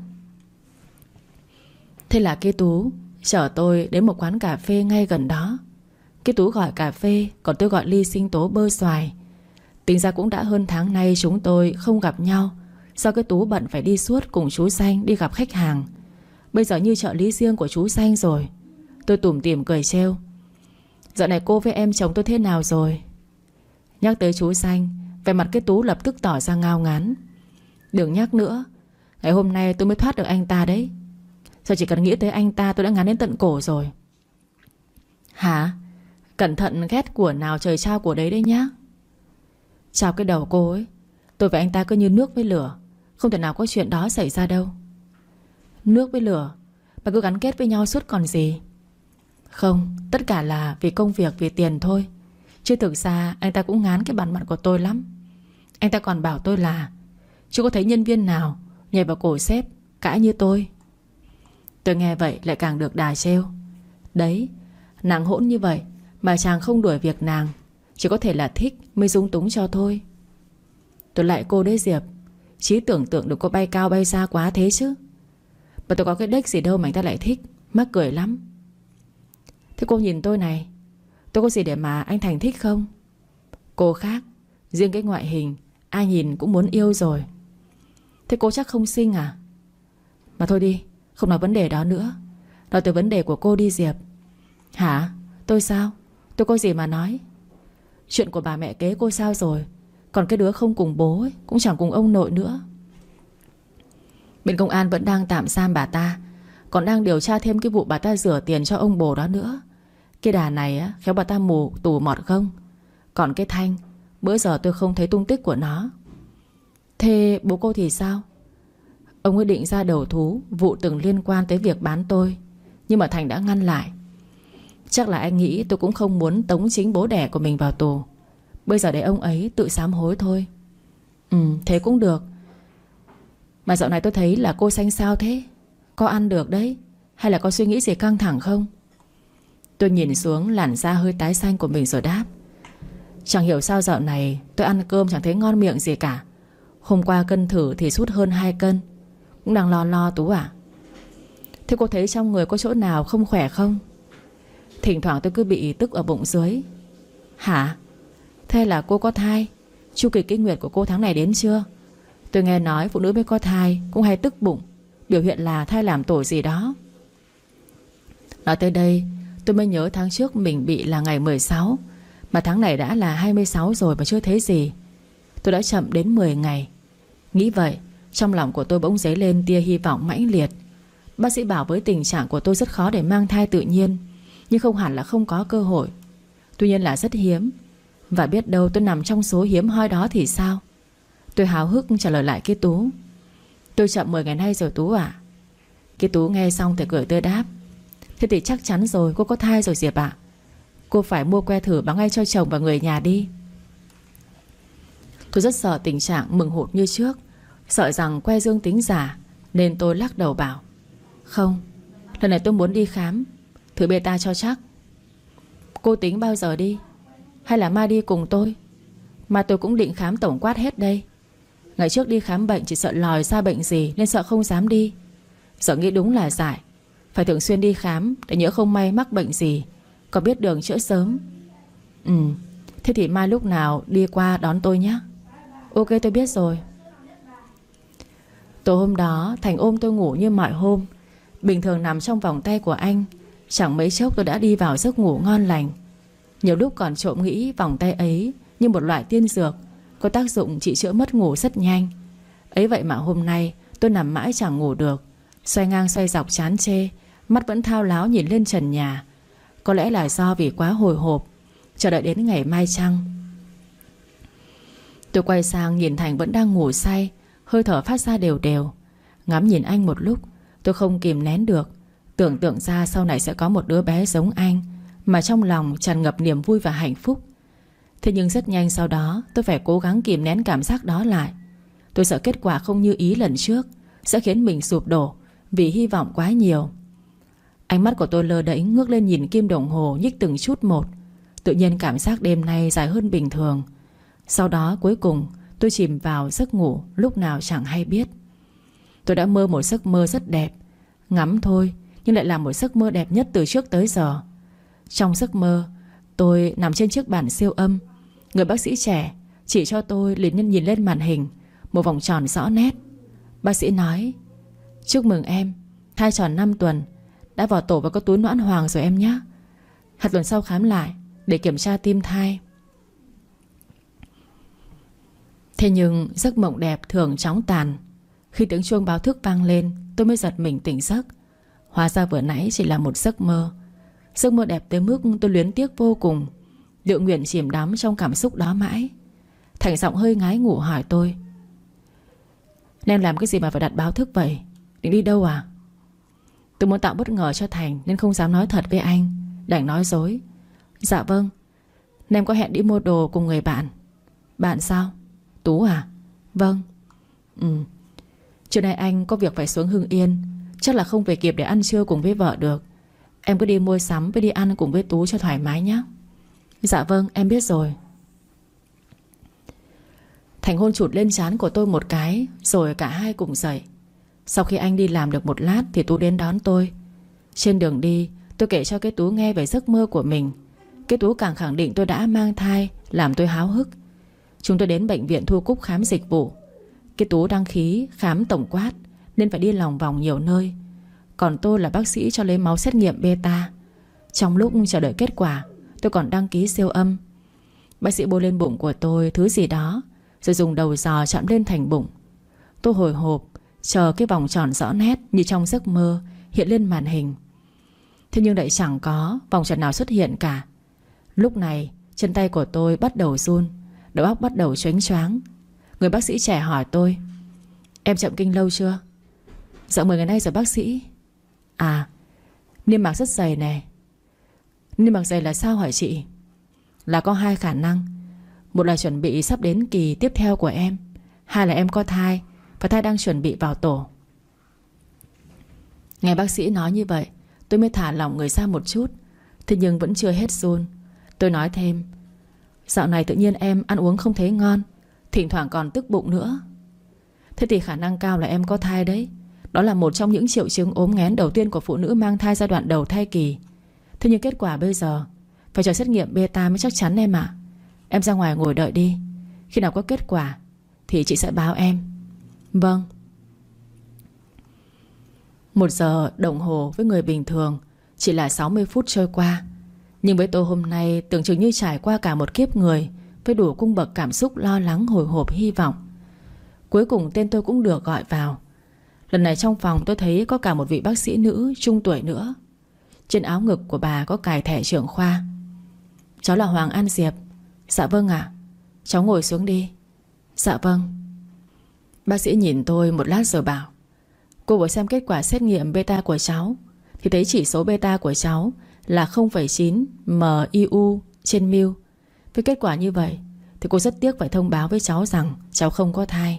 Thế là cái Tú chở tôi đến một quán cà phê ngay gần đó. Cái Tú gọi cà phê, còn tôi gọi ly sinh tố bơ xoài. Tính ra cũng đã hơn tháng nay chúng tôi không gặp nhau, do cái Tú bận phải đi suốt cùng chú Xanh đi gặp khách hàng. Bây giờ như trợ lý riêng của chú Xanh rồi. Tôi tủm tỉm cười trêu: Dạo này cô với em chồng tôi thế nào rồi? Nhắc tới chú Xanh, vẻ mặt cái Tú lập tức tỏ ra ngao ngán. Đừng nhắc nữa, ngày hôm nay tôi mới thoát được anh ta đấy. Giờ chỉ cần nghĩ tới anh ta tôi đã ngán đến tận cổ rồi. Hả? Cẩn thận ghét của nào trời trao của đấy đấy nhá. Chào cái đầu cô ấy. Tôi và anh ta cứ như nước với lửa, không thể nào có chuyện đó xảy ra đâu. Nước với lửa? Bà cứ gắn kết với nhau suốt còn gì. Không, tất cả là vì công việc, vì tiền thôi. Chứ thực ra anh ta cũng ngán cái bản mặt của tôi lắm. Anh ta còn bảo tôi là chưa có thấy nhân viên nào nhảy vào cổ sếp cãi như tôi. Tôi nghe vậy lại càng được đà trêu. Đấy, nàng hỗn như vậy mà chàng không đuổi việc nàng, chỉ có thể là thích mới dung túng cho thôi. Tôi lại cô đấy Diệp, trí tưởng tượng được cô bay cao bay xa quá thế chứ. Mà tôi có cái đếch gì đâu mà anh ta lại thích, mắc cười lắm. Thế cô nhìn tôi này, tôi có gì để mà anh Thành thích không? Cô khác, riêng cái ngoại hình ai nhìn cũng muốn yêu rồi. Thế cô chắc không xinh à? Mà thôi đi, không nói vấn đề đó nữa. Nói tới vấn đề của cô đi Diệp. Hả? Tôi sao? Tôi có gì mà nói? Chuyện của bà mẹ kế cô sao rồi? Còn cái đứa không cùng bố ấy, cũng chẳng cùng ông nội nữa. Bên công an vẫn đang tạm giam bà ta, còn đang điều tra thêm cái vụ bà ta rửa tiền cho ông bồ đó nữa. Cái đà này á, khéo bà ta mù tù mọt không. Còn cái Thanh, bữa giờ tôi không thấy tung tích của nó. Thế bố cô thì sao? Ông ấy định ra đầu thú vụ từng liên quan tới việc bán tôi, nhưng mà Thành đã ngăn lại. Chắc là anh nghĩ tôi cũng không muốn tống chính bố đẻ của mình vào tù. Bây giờ để ông ấy tự sám hối thôi. Thế cũng được. Mà dạo này tôi thấy là cô Xanh sao thế? Có ăn được đấy, hay là có suy nghĩ gì căng thẳng không? Tôi nhìn xuống làn da hơi tái xanh của mình rồi đáp: Chẳng hiểu sao dạo này tôi ăn cơm chẳng thấy ngon miệng gì cả. Hôm qua cân thử thì sút hơn 2 cân. Cũng đang lo Tú à? Thế cô thấy trong người có chỗ nào không khỏe không? Thỉnh thoảng tôi cứ bị tức ở bụng dưới. Hả? Thế là cô có thai? Chu kỳ kinh nguyệt của cô tháng này đến chưa? Tôi nghe nói phụ nữ mới có thai cũng hay tức bụng, biểu hiện là thai làm tổ gì đó. Nói tới đây tôi mới nhớ tháng trước mình bị là ngày 16, mà tháng này đã là 26 rồi mà chưa thấy gì. Tôi đã chậm đến 10 ngày. Nghĩ vậy, trong lòng của tôi bỗng dấy lên tia hy vọng mãnh liệt. Bác sĩ bảo với tình trạng của tôi rất khó để mang thai tự nhiên, nhưng không hẳn là không có cơ hội. Tuy nhiên là rất hiếm, và biết đâu tôi nằm trong số hiếm hoi đó thì sao? Tôi háo hức trả lời lại cái Tú: Tôi chậm 10 ngày nay rồi Tú ạ. Cái Tú nghe xong thì cười tươi đáp: Thế thì chắc chắn rồi, cô có thai rồi Diệp ạ. Cô phải mua que thử báo ngay cho chồng và người nhà đi. Tôi rất sợ tình trạng mừng hụt như trước, sợ rằng que dương tính giả, nên tôi lắc đầu bảo: Không, lần này tôi muốn đi khám, thử beta cho chắc. Cô tính bao giờ đi? Hay là mai đi cùng tôi? Mà tôi cũng định khám tổng quát hết đây. Ngày trước đi khám bệnh chỉ sợ lòi ra bệnh gì nên sợ không dám đi. Giờ nghĩ đúng là dại, phải thường xuyên đi khám để nhỡ không may mắc bệnh gì, có biết đường chữa sớm. Thế thì mai lúc nào đi qua đón tôi nhé. Ok, tôi biết rồi. Tối hôm đó Thành ôm tôi ngủ như mọi hôm. Bình thường nằm trong vòng tay của anh, chẳng mấy chốc tôi đã đi vào giấc ngủ ngon lành. Nhiều lúc còn trộm nghĩ vòng tay ấy như một loại tiên dược, có tác dụng trị chữa mất ngủ rất nhanh. Ấy vậy mà hôm nay tôi nằm mãi chẳng ngủ được, xoay ngang xoay dọc chán chê, mắt vẫn thao láo nhìn lên trần nhà. Có lẽ là do vì quá hồi hộp chờ đợi đến ngày mai chăng. Tôi quay sang nhìn Thành vẫn đang ngủ say, hơi thở phát ra đều đều. Ngắm nhìn anh một lúc, tôi không kìm nén được, tưởng tượng ra sau này sẽ có một đứa bé giống anh, mà trong lòng tràn ngập niềm vui và hạnh phúc. Thế nhưng rất nhanh sau đó tôi phải cố gắng kìm nén cảm giác đó lại. Tôi sợ kết quả không như ý lần trước sẽ khiến mình sụp đổ vì hy vọng quá nhiều. Ánh mắt của tôi lơ đễnh ngước lên nhìn kim đồng hồ nhích từng chút một. Tự nhiên cảm giác đêm nay dài hơn bình thường. Sau đó cuối cùng tôi chìm vào giấc ngủ lúc nào chẳng hay biết. Tôi đã mơ một giấc mơ rất đẹp. Ngắm thôi nhưng lại là một giấc mơ đẹp nhất từ trước tới giờ. Trong giấc mơ, tôi nằm trên chiếc bàn siêu âm. Người bác sĩ trẻ chỉ cho tôi liền nhân nhìn lên màn hình một vòng tròn rõ nét. Bác sĩ nói: "Chúc mừng em, thai tròn 5 tuần, đã vào tổ và có túi noãn hoàng rồi em nhé. 2 tuần sau khám lại để kiểm tra tim thai." Thế nhưng giấc mộng đẹp thường chóng tàn. Khi tiếng chuông báo thức vang lên, tôi mới giật mình tỉnh giấc. Hóa ra vừa nãy chỉ là một giấc mơ. Giấc mơ đẹp tới mức tôi luyến tiếc vô cùng, tự nguyện chìm đắm trong cảm xúc đó mãi. Thành giọng hơi ngái ngủ hỏi tôi: "Em làm cái gì mà phải đặt báo thức vậy? Định đi đâu à?" Tôi muốn tạo bất ngờ cho Thành nên không dám nói thật với anh, đành nói dối: "Dạ vâng, em có hẹn đi mua đồ cùng người bạn." "Bạn sao? Tú à?" "Vâng." Trưa nay anh có việc phải xuống Hưng Yên, chắc là không về kịp để ăn trưa cùng với vợ được. Em cứ đi mua sắm với đi ăn cùng với Tú cho thoải mái nhé." "Dạ vâng, em biết rồi." Thành hôn chụt lên trán của tôi một cái, rồi cả hai cùng dậy. Sau khi anh đi làm được một lát thì Tú đến đón tôi. Trên đường đi tôi kể cho cái Tú nghe về giấc mơ của mình. Cái Tú càng khẳng định tôi đã mang thai, làm tôi háo hức. Chúng tôi đến bệnh viện Thu Cúc khám dịch vụ. Cái Tú đăng ký khám tổng quát nên phải đi lòng vòng nhiều nơi. Còn tôi là bác sĩ cho lấy máu xét nghiệm beta. Trong lúc chờ đợi kết quả, tôi còn đăng ký siêu âm. Bác sĩ bôi lên bụng của tôi thứ gì đó, rồi dùng đầu giò chạm lên thành bụng. Tôi hồi hộp chờ cái vòng tròn rõ nét như trong giấc mơ hiện lên màn hình. Thế nhưng lại chẳng có vòng tròn nào xuất hiện cả. Lúc này chân tay của tôi bắt đầu run, đầu óc bắt đầu choáng choáng. Người bác sĩ trẻ hỏi tôi: "Em chậm kinh lâu chưa?" "Dạ 10 ngày nay rồi bác sĩ." "À, niêm mạc rất dày nè." "Niêm mạc dày là sao hả chị?" "Là có 2 khả năng. Một là chuẩn bị sắp đến kỳ tiếp theo của em, 2 là em có thai và thai đang chuẩn bị vào tổ." Nghe bác sĩ nói như vậy, tôi mới thả lỏng người ra một chút. Thế nhưng vẫn chưa hết run. Tôi nói thêm: "Dạo này tự nhiên em ăn uống không thấy ngon, thỉnh thoảng còn tức bụng nữa." "Thế thì khả năng cao là em có thai đấy. Đó là một trong những triệu chứng ốm nghén đầu tiên của phụ nữ mang thai giai đoạn đầu thai kỳ. Thế nhưng kết quả bây giờ phải chờ xét nghiệm beta mới chắc chắn em ạ. Em ra ngoài ngồi đợi đi. Khi nào có kết quả thì chị sẽ báo em." "Vâng." 1 giờ đồng hồ với người bình thường chỉ là 60 phút trôi qua. Nhưng với tôi hôm nay tưởng chừng như trải qua cả một kiếp người, với đủ cung bậc cảm xúc lo lắng, hồi hộp, hy vọng. Cuối cùng tên tôi cũng được gọi vào. Lần này trong phòng tôi thấy có cả một vị bác sĩ nữ trung tuổi nữa. Trên áo ngực của bà có cài thẻ trưởng khoa. "Cháu là Hoàng An Diệp." "Dạ vâng ạ." "Cháu ngồi xuống đi." "Dạ vâng." Bác sĩ nhìn tôi một lát rồi bảo: "Cô vừa xem kết quả xét nghiệm beta của cháu thì thấy chỉ số beta của cháu là 0,9 MIU trên ml. Với kết quả như vậy thì cô rất tiếc phải thông báo với cháu rằng cháu không có thai."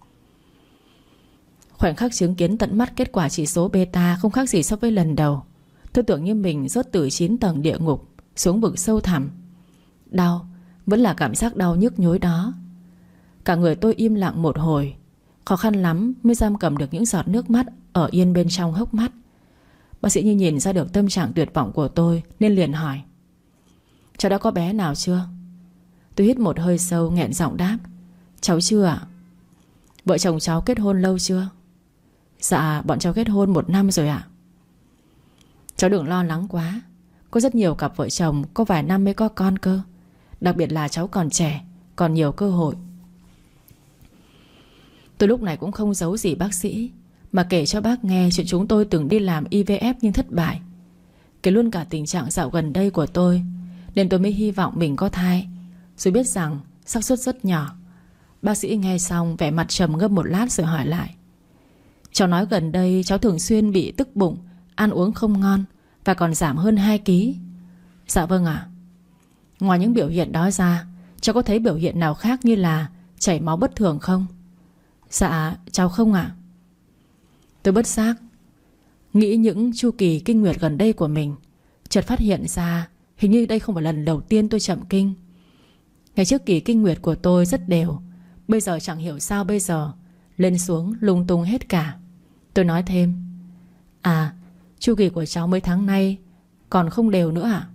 Khoảnh khắc chứng kiến tận mắt kết quả chỉ số beta không khác gì so với lần đầu, tôi tưởng như mình rớt từ 9 tầng địa ngục xuống vực sâu thẳm. Đau, vẫn là cảm giác đau nhức nhối đó. Cả người tôi im lặng một hồi. Khó khăn lắm mới giam cầm được những giọt nước mắt ở yên bên trong hốc mắt. Bác sĩ như nhìn ra được tâm trạng tuyệt vọng của tôi nên liền hỏi: "Cháu đã có bé nào chưa?" Tôi hít một hơi sâu nghẹn giọng đáp: "Cháu chưa ạ." "Vợ chồng cháu kết hôn lâu chưa?" "Dạ bọn cháu kết hôn 1 năm rồi ạ." "Cháu đừng lo lắng quá. Có rất nhiều cặp vợ chồng có vài năm mới có con cơ. Đặc biệt là cháu còn trẻ, còn nhiều cơ hội." Tôi lúc này cũng không giấu gì bác sĩ, mà kể cho bác nghe chuyện chúng tôi từng đi làm IVF nhưng thất bại. Kể luôn cả tình trạng dạo gần đây của tôi, nên tôi mới hy vọng mình có thai, dù biết rằng xác suất rất nhỏ. Bác sĩ nghe xong vẻ mặt trầm ngâm một lát rồi hỏi lại: cháu nói gần đây cháu thường xuyên bị tức bụng, ăn uống không ngon, và còn giảm hơn 2 kg. Dạ vâng ạ. Ngoài những biểu hiện đó ra, cháu có thấy biểu hiện nào khác như là chảy máu bất thường không? Dạ cháu không ạ. Tôi bất giác nghĩ những chu kỳ kinh nguyệt gần đây của mình, chợt phát hiện ra hình như đây không phải lần đầu tiên tôi chậm kinh. Ngày trước kỳ kinh nguyệt của tôi rất đều, bây giờ chẳng hiểu sao bây giờ lên xuống lung tung hết cả. Tôi nói thêm: à, chu kỳ của cháu mấy tháng nay còn không đều nữa à?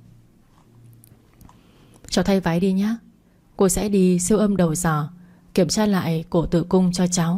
Cháu thay váy đi nhé. Cô sẽ đi siêu âm đầu giò, kiểm tra lại cổ tử cung cho cháu.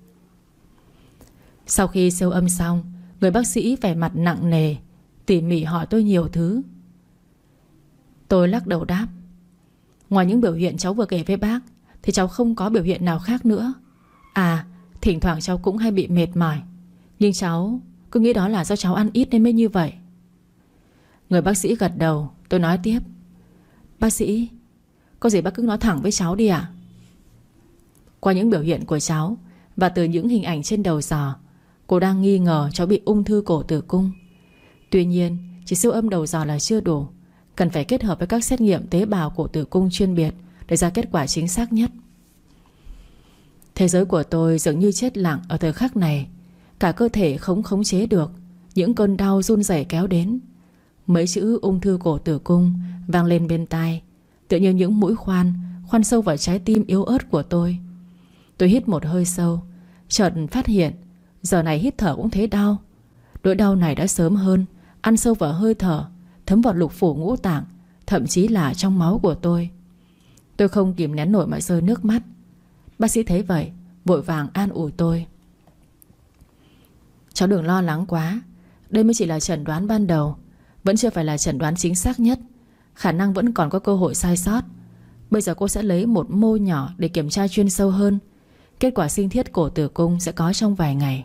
Sau khi siêu âm xong, người bác sĩ vẻ mặt nặng nề, tỉ mỉ hỏi tôi nhiều thứ. Tôi lắc đầu đáp: ngoài những biểu hiện cháu vừa kể với bác thì cháu không có biểu hiện nào khác nữa. À, thỉnh thoảng cháu cũng hay bị mệt mỏi, nhưng cháu cứ nghĩ đó là do cháu ăn ít nên mới như vậy. Người bác sĩ gật đầu. Tôi nói tiếp: bác sĩ, có gì bác cứ nói thẳng với cháu đi ạ. Qua những biểu hiện của cháu và từ những hình ảnh trên đầu giò, cô đang nghi ngờ cháu bị ung thư cổ tử cung. Tuy nhiên, chỉ siêu âm đầu giò là chưa đủ, cần phải kết hợp với các xét nghiệm tế bào cổ tử cung chuyên biệt để ra kết quả chính xác nhất. Thế giới của tôi dường như chết lặng ở thời khắc này. Cả cơ thể không khống chế được, những cơn đau run rẩy kéo đến. Mấy chữ ung thư cổ tử cung vang lên bên tai, tựa như những mũi khoan khoan sâu vào trái tim yếu ớt của tôi. Tôi hít một hơi sâu, chợt phát hiện giờ này hít thở cũng thấy đau. Nỗi đau này đã sớm hơn ăn sâu vào hơi thở, thấm vào lục phủ ngũ tạng, thậm chí là trong máu của tôi. Tôi không kìm nén nổi mà rơi nước mắt. Bác sĩ thấy vậy vội vàng an ủi tôi: cháu đừng lo lắng quá, đây mới chỉ là chẩn đoán ban đầu, vẫn chưa phải là chẩn đoán chính xác nhất, khả năng vẫn còn có cơ hội sai sót. Bây giờ cô sẽ lấy một mô nhỏ để kiểm tra chuyên sâu hơn. Kết quả sinh thiết cổ tử cung sẽ có trong vài ngày.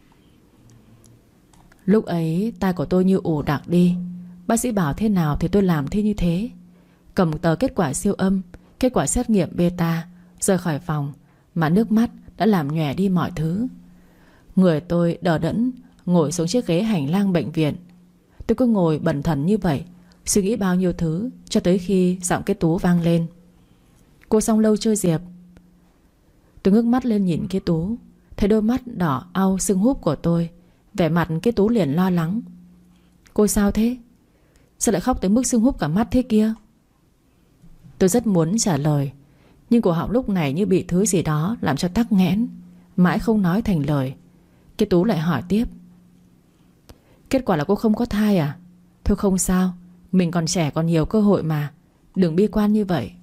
Lúc ấy tai của tôi như ù đặc đi. Bác sĩ bảo thế nào thì tôi làm thế như thế. Cầm tờ kết quả siêu âm, kết quả xét nghiệm beta, rời khỏi phòng mà nước mắt đã làm nhòe đi mọi thứ. Người tôi đờ đẫn ngồi xuống chiếc ghế hành lang bệnh viện. Tôi cứ ngồi bần thần như vậy, suy nghĩ bao nhiêu thứ, cho tới khi giọng cái Tú vang lên: cô xong lâu chưa Diệp? Tôi ngước mắt lên nhìn cái Tú, thấy đôi mắt đỏ au sưng húp của tôi. Vẻ mặt cái Tú liền lo lắng: cô sao thế? Sao lại khóc tới mức sưng húp cả mắt thế kia? Tôi rất muốn trả lời, nhưng cổ họng lúc này như bị thứ gì đó làm cho tắc nghẽn, mãi không nói thành lời. Cái Tú lại hỏi tiếp: kết quả là cô không có thai à? Thôi không sao, mình còn trẻ còn nhiều cơ hội mà, đừng bi quan như vậy.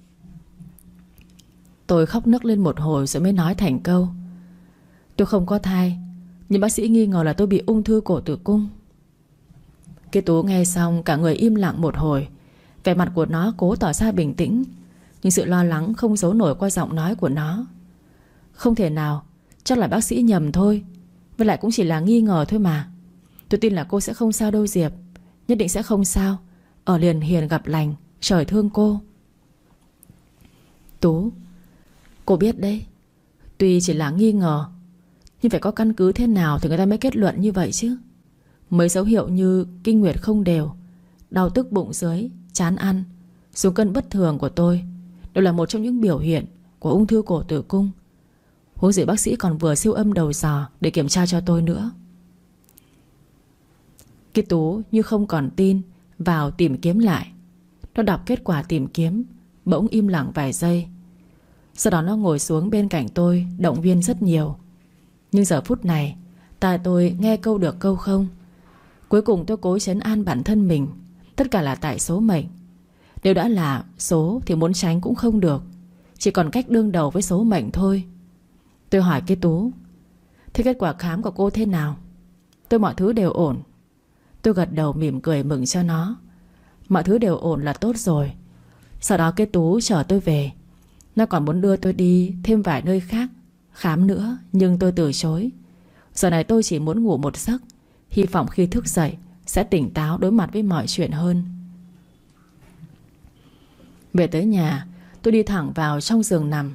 Tôi khóc nức lên một hồi rồi mới nói thành câu: tôi không có thai, nhưng bác sĩ nghi ngờ là tôi bị ung thư cổ tử cung. Cái Tú nghe xong cả người im lặng một hồi. Vẻ mặt của nó cố tỏ ra bình tĩnh, nhưng sự lo lắng không giấu nổi qua giọng nói của nó. Không thể nào, chắc là bác sĩ nhầm thôi. Với lại cũng chỉ là nghi ngờ thôi mà. Tôi tin là cô sẽ không sao đâu Diệp, nhất định sẽ không sao. Ở liền hiền gặp lành, trời thương cô. Tú, cô biết đấy, tuy chỉ là nghi ngờ, nhưng phải có căn cứ thế nào thì người ta mới kết luận như vậy chứ. Mấy dấu hiệu như kinh nguyệt không đều, đau tức bụng dưới, chán ăn, xuống cân bất thường của tôi đều là một trong những biểu hiện của ung thư cổ tử cung. Huống gì bác sĩ còn vừa siêu âm đầu giò để kiểm tra cho tôi nữa. Cái Tú như không còn tin vào tìm kiếm lại. Nó đọc kết quả tìm kiếm, bỗng im lặng vài giây. Sau đó nó ngồi xuống bên cạnh tôi, động viên rất nhiều. Nhưng giờ phút này tai tôi nghe câu được câu không. Cuối cùng tôi cố trấn an bản thân mình, tất cả là tại số mệnh. Nếu đã là số thì muốn tránh cũng không được, chỉ còn cách đương đầu với số mệnh thôi. Tôi hỏi cái Tú: thế kết quả khám của cô thế nào? Tôi mọi thứ đều ổn. Tôi gật đầu mỉm cười mừng cho nó. Mọi thứ đều ổn là tốt rồi. Sau đó cái Tú chở tôi về. Nó còn muốn đưa tôi đi thêm vài nơi khác, khám nữa, nhưng tôi từ chối. Giờ này tôi chỉ muốn ngủ một giấc, hy vọng khi thức dậy sẽ tỉnh táo đối mặt với mọi chuyện hơn. Về tới nhà, tôi đi thẳng vào trong giường nằm.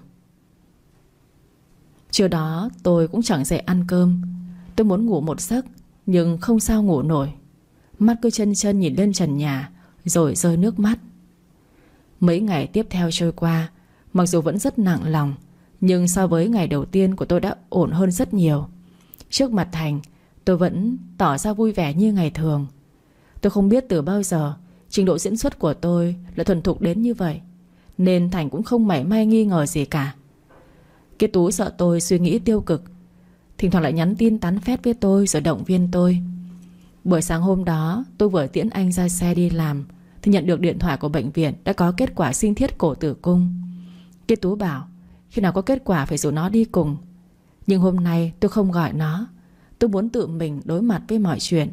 Trưa đó tôi cũng chẳng dậy ăn cơm. Tôi muốn ngủ một giấc, nhưng không sao ngủ nổi. Mắt cứ chân chân nhìn lên trần nhà, rồi rơi nước mắt. Mấy ngày tiếp theo trôi qua, mặc dù vẫn rất nặng lòng, nhưng so với ngày đầu tiên của tôi đã ổn hơn rất nhiều. Trước mặt Thành, tôi vẫn tỏ ra vui vẻ như ngày thường. Tôi không biết từ bao giờ trình độ diễn xuất của tôi lại thuần thục đến như vậy, nên Thành cũng không mảy may nghi ngờ gì cả. Cái Tú sợ tôi suy nghĩ tiêu cực, thỉnh thoảng lại nhắn tin tán phét với tôi rồi động viên tôi. Buổi sáng hôm đó, tôi vừa tiễn anh ra xe đi làm thì nhận được điện thoại của bệnh viện đã có kết quả sinh thiết cổ tử cung. Cái Tú bảo khi nào có kết quả phải rủ nó đi cùng. Nhưng hôm nay tôi không gọi nó. Tôi muốn tự mình đối mặt với mọi chuyện.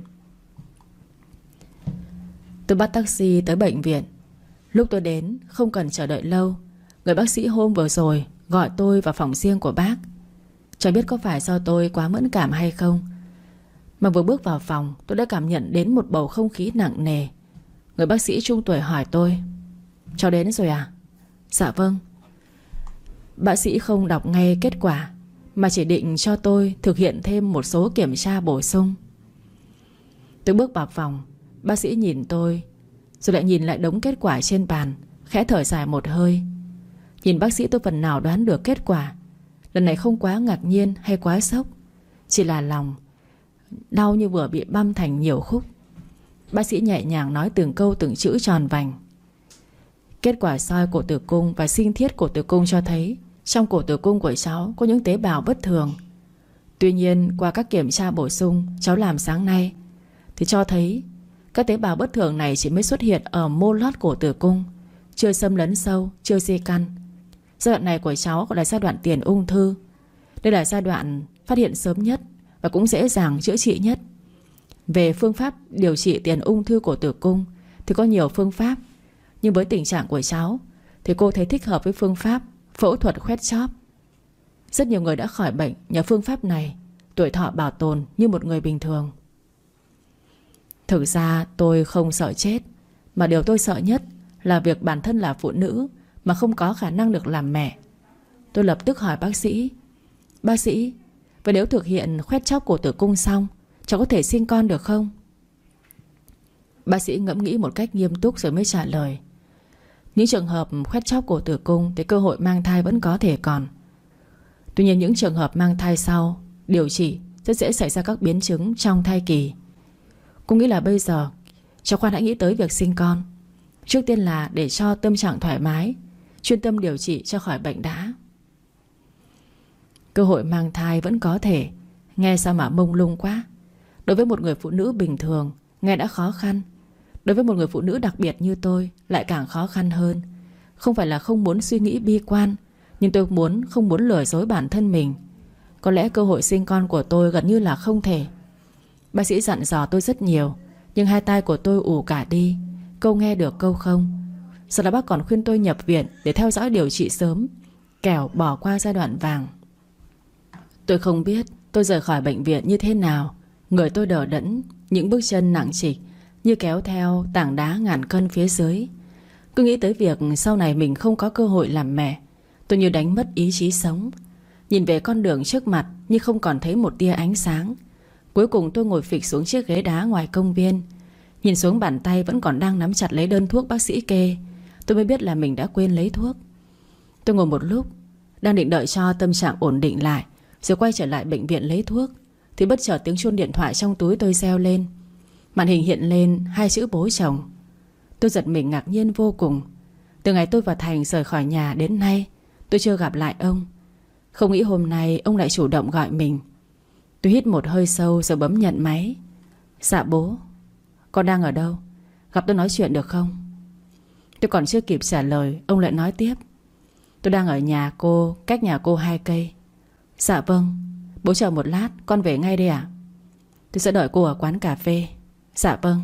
Tôi bắt taxi tới bệnh viện. Lúc tôi đến không cần chờ đợi lâu. Người bác sĩ hôm vừa rồi gọi tôi vào phòng riêng của bác. Chẳng biết có phải do tôi quá mẫn cảm hay không, mà vừa bước vào phòng tôi đã cảm nhận đến một bầu không khí nặng nề. Người bác sĩ trung tuổi hỏi tôi: "Cháu đến rồi à?" "Dạ vâng." Bác sĩ không đọc ngay kết quả, mà chỉ định cho tôi thực hiện thêm một số kiểm tra bổ sung. Tôi bước vào phòng, bác sĩ nhìn tôi rồi lại nhìn lại đống kết quả trên bàn, khẽ thở dài một hơi. Nhìn bác sĩ tôi phần nào đoán được kết quả. Lần này không quá ngạc nhiên hay quá sốc, chỉ là lòng đau như vừa bị băm thành nhiều khúc. Bác sĩ nhẹ nhàng nói từng câu từng chữ tròn vành. Kết quả soi cổ tử cung và sinh thiết cổ tử cung cho thấy trong cổ tử cung của cháu có những tế bào bất thường. Tuy nhiên qua các kiểm tra bổ sung cháu làm sáng nay thì cho thấy các tế bào bất thường này chỉ mới xuất hiện ở mô lót cổ tử cung, chưa xâm lấn sâu, chưa di căn. Giai đoạn này của cháu gọi là giai đoạn tiền ung thư. Đây là giai đoạn phát hiện sớm nhất và cũng dễ dàng chữa trị nhất. Về phương pháp điều trị tiền ung thư cổ tử cung thì có nhiều phương pháp, nhưng với tình trạng của cháu thì cô thấy thích hợp với phương pháp phẫu thuật khoét chóp. Rất nhiều người đã khỏi bệnh nhờ phương pháp này, tuổi thọ bảo tồn như một người bình thường. Thực ra tôi không sợ chết, mà điều tôi sợ nhất là việc bản thân là phụ nữ mà không có khả năng được làm mẹ. Tôi lập tức hỏi bác sĩ: "Bác sĩ, vậy nếu thực hiện khoét chóp cổ tử cung xong, cháu có thể sinh con được không?" Bác sĩ ngẫm nghĩ một cách nghiêm túc rồi mới trả lời: "Những trường hợp khoét chóp cổ tử cung thì cơ hội mang thai vẫn có thể còn. Tuy nhiên những trường hợp mang thai sau điều trị rất dễ xảy ra các biến chứng trong thai kỳ. Cô nghĩ là bây giờ cháu khoan hãy nghĩ tới việc sinh con. Trước tiên là để cho tâm trạng thoải mái, chuyên tâm điều trị cho khỏi bệnh đã." Cơ hội mang thai vẫn có thể, nghe sao mà mông lung quá. Đối với một người phụ nữ bình thường nghe đã khó khăn, đối với một người phụ nữ đặc biệt như tôi lại càng khó khăn hơn. Không phải là không muốn suy nghĩ bi quan, nhưng tôi không muốn lừa dối bản thân mình. Có lẽ cơ hội sinh con của tôi gần như là không thể. Bác sĩ dặn dò tôi rất nhiều, nhưng hai tai của tôi ù cả đi, câu nghe được câu không. Sau đó bác còn khuyên tôi nhập viện để theo dõi điều trị sớm, kẻo bỏ qua giai đoạn vàng. Tôi không biết tôi rời khỏi bệnh viện như thế nào. Người tôi đờ đẫn, những bước chân nặng trịch như kéo theo tảng đá ngàn cân phía dưới. Cứ nghĩ tới việc sau này mình không có cơ hội làm mẹ, tôi như đánh mất ý chí sống. Nhìn về con đường trước mặt như không còn thấy một tia ánh sáng. Cuối cùng tôi ngồi phịch xuống chiếc ghế đá ngoài công viên, nhìn xuống bàn tay vẫn còn đang nắm chặt lấy đơn thuốc bác sĩ kê. Tôi mới biết là mình đã quên lấy thuốc. Tôi ngồi một lúc, đang định đợi cho tâm trạng ổn định lại rồi quay trở lại bệnh viện lấy thuốc, thì bất chợt tiếng chuông điện thoại trong túi tôi reo lên. Màn hình hiện lên hai chữ bố chồng. Tôi giật mình ngạc nhiên vô cùng. Từ ngày tôi và Thành rời khỏi nhà đến nay, tôi chưa gặp lại ông. Không nghĩ hôm nay ông lại chủ động gọi mình. Tôi hít một hơi sâu rồi bấm nhận máy. "Dạ bố, con đang ở đâu? Gặp tôi nói chuyện được không?" Tôi còn chưa kịp trả lời, ông lại nói tiếp: "Tôi đang ở nhà cô, cách nhà cô 2 cây." "Dạ vâng, bố chờ một lát, con về ngay đây ạ." "Tôi sẽ đợi cô ở quán cà phê." "Dạ vâng."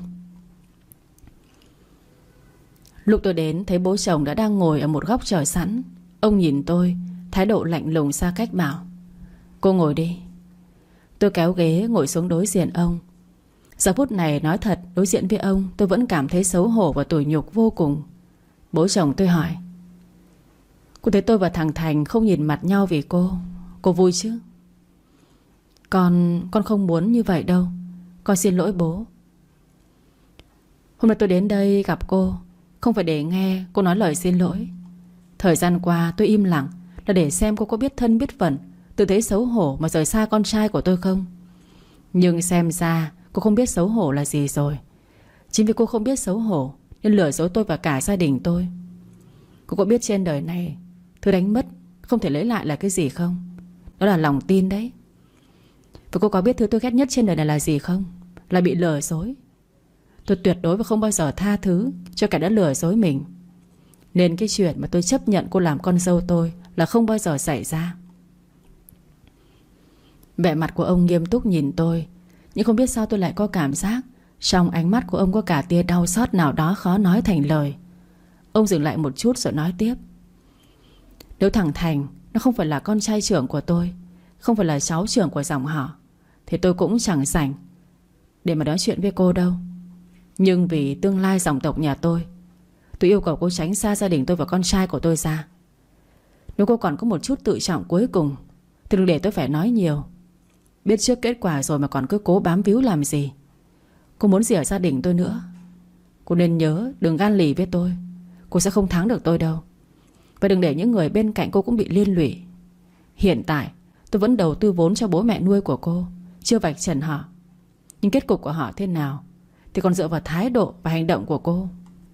Lúc tôi đến thấy bố chồng đã đang ngồi ở một góc chờ sẵn. Ông nhìn tôi, thái độ lạnh lùng xa cách bảo: Cô ngồi đi. Tôi kéo ghế ngồi xuống đối diện ông. Giờ phút này nói thật, đối diện với ông tôi vẫn cảm thấy xấu hổ và tủi nhục vô cùng. Bố chồng tôi hỏi: cô thấy tôi và thằng Thành không nhìn mặt nhau vì cô vui chứ? Con không muốn như vậy đâu. Con xin lỗi bố. Hôm nay tôi đến đây gặp cô không phải để nghe cô nói lời xin lỗi. Thời gian qua tôi im lặng là để xem cô có biết thân biết phận, tự thấy xấu hổ mà rời xa con trai của tôi không. Nhưng xem ra cô không biết xấu hổ là gì rồi. Chính vì cô không biết xấu hổ nên lừa dối tôi và cả gia đình tôi. Cô có biết trên đời này thứ đánh mất không thể lấy lại là cái gì không? Đó là lòng tin đấy. Và cô có biết thứ tôi ghét nhất trên đời này là gì không? Là bị lừa dối. Tôi tuyệt đối và không bao giờ tha thứ cho kẻ đã lừa dối mình. Nên cái chuyện mà tôi chấp nhận cô làm con dâu tôi là không bao giờ xảy ra. Vẻ mặt của ông nghiêm túc nhìn tôi, nhưng không biết sao tôi lại có cảm giác trong ánh mắt của ông có cả tia đau xót nào đó khó nói thành lời. Ông dừng lại một chút rồi nói tiếp: nếu thằng Thành nó không phải là con trai trưởng của tôi, không phải là cháu trưởng của dòng họ, thì tôi cũng chẳng rảnh để mà nói chuyện với cô đâu. Nhưng vì tương lai dòng tộc nhà tôi yêu cầu cô tránh xa gia đình tôi và con trai của tôi ra. Nếu cô còn có một chút tự trọng cuối cùng thì đừng để tôi phải nói nhiều. Biết trước kết quả rồi mà còn cứ cố bám víu làm gì? Cô muốn gì ở gia đình tôi nữa? Cô nên nhớ đừng gan lì với tôi. Cô sẽ không thắng được tôi đâu. Và đừng để những người bên cạnh cô cũng bị liên lụy. Hiện tại tôi vẫn đầu tư vốn cho bố mẹ nuôi của cô, chưa vạch trần họ. Nhưng kết cục của họ thế nào thì còn dựa vào thái độ và hành động của cô.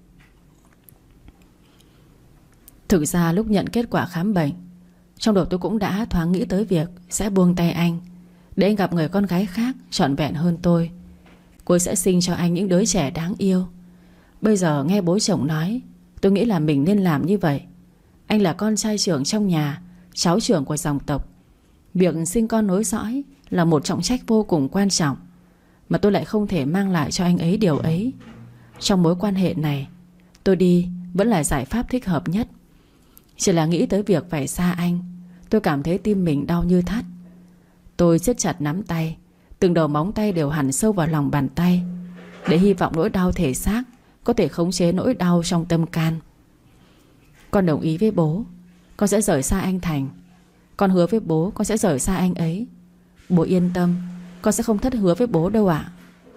Thực ra lúc nhận kết quả khám bệnh, trong đầu tôi cũng đã thoáng nghĩ tới việc sẽ buông tay anh, để anh gặp người con gái khác trọn vẹn hơn tôi. Cô sẽ sinh cho anh những đứa trẻ đáng yêu. Bây giờ nghe bố chồng nói, tôi nghĩ là mình nên làm như vậy. Anh là con trai trưởng trong nhà, cháu trưởng của dòng tộc. Việc sinh con nối dõi là một trọng trách vô cùng quan trọng, mà tôi lại không thể mang lại cho anh ấy điều ấy. Trong mối quan hệ này, tôi đi vẫn là giải pháp thích hợp nhất. Chỉ là nghĩ tới việc phải xa anh, tôi cảm thấy tim mình đau như thắt. Tôi siết chặt nắm tay, từng đầu móng tay đều hằn sâu vào lòng bàn tay, để hy vọng nỗi đau thể xác có thể khống chế nỗi đau trong tâm can. Con đồng ý với bố, con sẽ rời xa anh Thành. Con hứa với bố con sẽ rời xa anh ấy. Bố yên tâm, con sẽ không thất hứa với bố đâu ạ.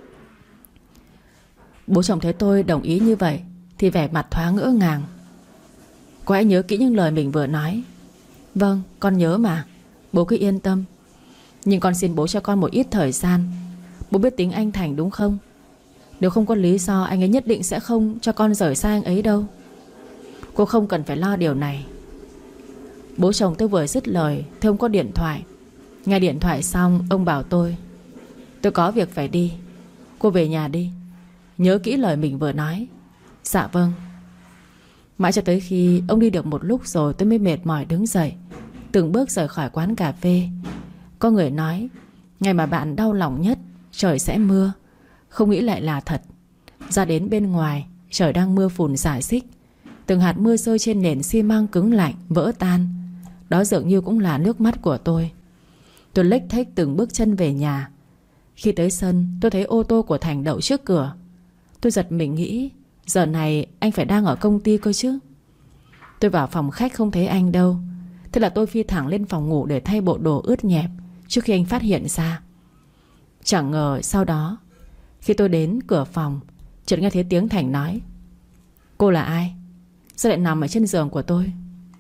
Bố chồng thấy tôi đồng ý như vậy thì vẻ mặt thoáng ngỡ ngàng. Cô hãy nhớ kỹ những lời mình vừa nói. Vâng, con nhớ mà. Bố cứ yên tâm. Nhưng con xin bố cho con một ít thời gian. Bố biết tính anh Thành đúng không? Nếu không có lý do, anh ấy nhất định sẽ không cho con rời xa anh ấy đâu. Cô không cần phải lo điều này. Bố chồng tôi vừa dứt lời thì ông có điện thoại. Nghe điện thoại xong, ông bảo tôi có việc phải đi. Cô về nhà đi. Nhớ kỹ lời mình vừa nói. Dạ vâng. Mãi cho tới khi ông đi được một lúc rồi, tôi mới mệt mỏi đứng dậy, từng bước rời khỏi quán cà phê. Có người nói ngày mà bạn đau lòng nhất trời sẽ mưa. Không nghĩ lại là thật. Ra đến bên ngoài, trời đang mưa phùn rải rích. Từng hạt mưa rơi trên nền xi măng cứng lạnh vỡ tan. Đó dường như cũng là nước mắt của tôi. Tôi lếch thếch từng bước chân về nhà. Khi tới sân, tôi thấy ô tô của Thành đậu trước cửa. Tôi giật mình nghĩ giờ này anh phải đang ở công ty cơ chứ. Tôi vào phòng khách không thấy anh đâu. Thế là tôi phi thẳng lên phòng ngủ để thay bộ đồ ướt nhẹp trước khi anh phát hiện ra. Chẳng ngờ sau đó, khi tôi đến cửa phòng, chợt nghe thấy tiếng Thành nói: cô là ai? Sao lại nằm ở trên giường của tôi?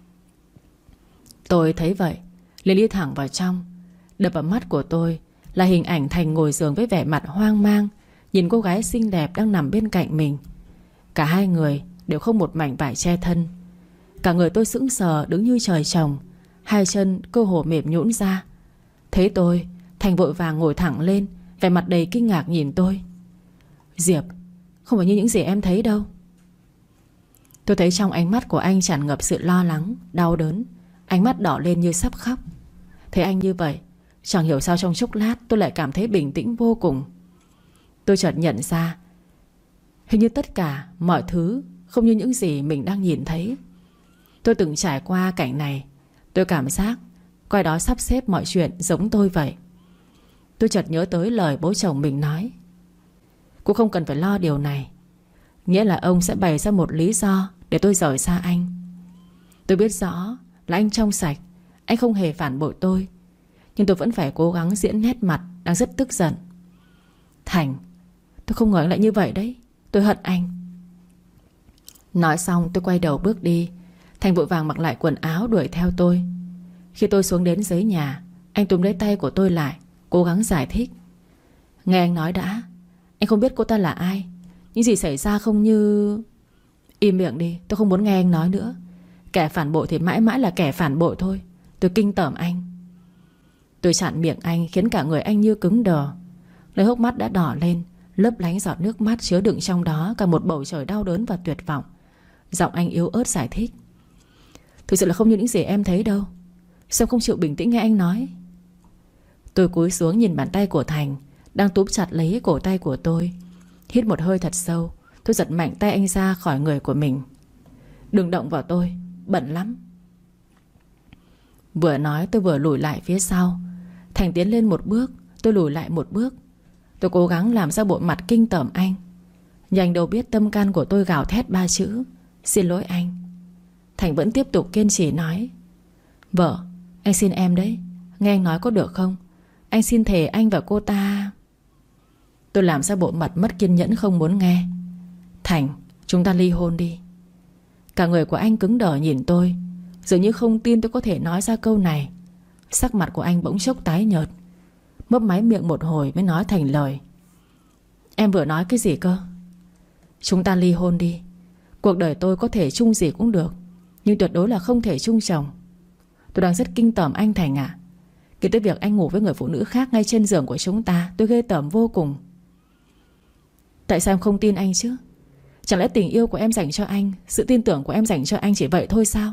Tôi thấy vậy liền đi thẳng vào trong. Đập vào mắt của tôi là hình ảnh Thành ngồi giường với vẻ mặt hoang mang, nhìn cô gái xinh đẹp đang nằm bên cạnh mình. Cả hai người đều không một mảnh vải che thân. Cả người tôi sững sờ đứng như trời trồng, hai chân cơ hồ mềm nhũn ra. Thấy tôi, Thành vội vàng ngồi thẳng lên, vẻ mặt đầy kinh ngạc nhìn tôi. Diệp, không phải như những gì em thấy đâu. Tôi thấy trong ánh mắt của anh tràn ngập sự lo lắng, đau đớn. Ánh mắt đỏ lên như sắp khóc. Thấy anh như vậy, chẳng hiểu sao trong chốc lát tôi lại cảm thấy bình tĩnh vô cùng. Tôi chợt nhận ra hình như tất cả mọi thứ không như những gì mình đang nhìn thấy. Tôi từng trải qua cảnh này. Tôi cảm giác Coi đó sắp xếp mọi chuyện giống tôi vậy. Tôi chợt nhớ tới lời bố chồng mình nói: Cô không cần phải lo điều này. Nghĩa là ông sẽ bày ra một lý do để tôi rời xa anh. Tôi biết rõ là anh trong sạch, anh không hề phản bội tôi, nhưng tôi vẫn phải cố gắng diễn nét mặt đang rất tức giận. Thành, tôi không ngờ anh lại như vậy đấy. Tôi hận anh. Nói xong tôi quay đầu bước đi. Thành vội vàng mặc lại quần áo đuổi theo tôi. Khi tôi xuống đến dưới nhà, anh túm lấy tay của tôi lại, cố gắng giải thích: Nghe anh nói đã. Anh không biết cô ta là ai. Những gì xảy ra không như... Im miệng đi, tôi không muốn nghe anh nói nữa. Kẻ phản bội thì mãi mãi là kẻ phản bội thôi. Tôi kinh tởm anh. Tôi chặn miệng anh khiến cả người anh như cứng đờ. Nơi hốc mắt đã đỏ lên, lấp lánh giọt nước mắt chứa đựng trong đó cả một bầu trời đau đớn và tuyệt vọng. Giọng anh yếu ớt giải thích: Thực sự là không như những gì em thấy đâu. Sao không chịu bình tĩnh nghe anh nói? Tôi cúi xuống nhìn bàn tay của Thành đang túm chặt lấy cổ tay của tôi. Hít một hơi thật sâu, tôi giật mạnh tay anh ra khỏi người của mình. Đừng động vào tôi, bận lắm. Vừa nói tôi vừa lùi lại phía sau. Thành tiến lên một bước, tôi lùi lại một bước. Tôi cố gắng làm ra bộ mặt kinh tởm anh, nhưng anh đâu biết tâm can của tôi gào thét 3 chữ: Xin lỗi anh. Thành vẫn tiếp tục kiên trì nói: Vợ, anh xin em đấy. Nghe anh nói có được không? Anh xin thề anh và cô ta... Tôi làm ra bộ mặt mất kiên nhẫn không muốn nghe. Thành, chúng ta ly hôn đi. Cả người của anh cứng đờ nhìn tôi, dường như không tin tôi có thể nói ra câu này. Sắc mặt của anh bỗng chốc tái nhợt, mấp máy miệng một hồi mới nói thành lời: Em vừa nói cái gì cơ? Chúng ta ly hôn đi. Cuộc đời tôi có thể chung gì cũng được, nhưng tuyệt đối là không thể chung chồng. Tôi đang rất kinh tởm anh Thành ạ. Kể tới việc anh ngủ với người phụ nữ khác ngay trên giường của chúng ta, tôi ghê tởm vô cùng. Tại sao em không tin anh chứ? Chẳng lẽ tình yêu của em dành cho anh, sự tin tưởng của em dành cho anh chỉ vậy thôi sao?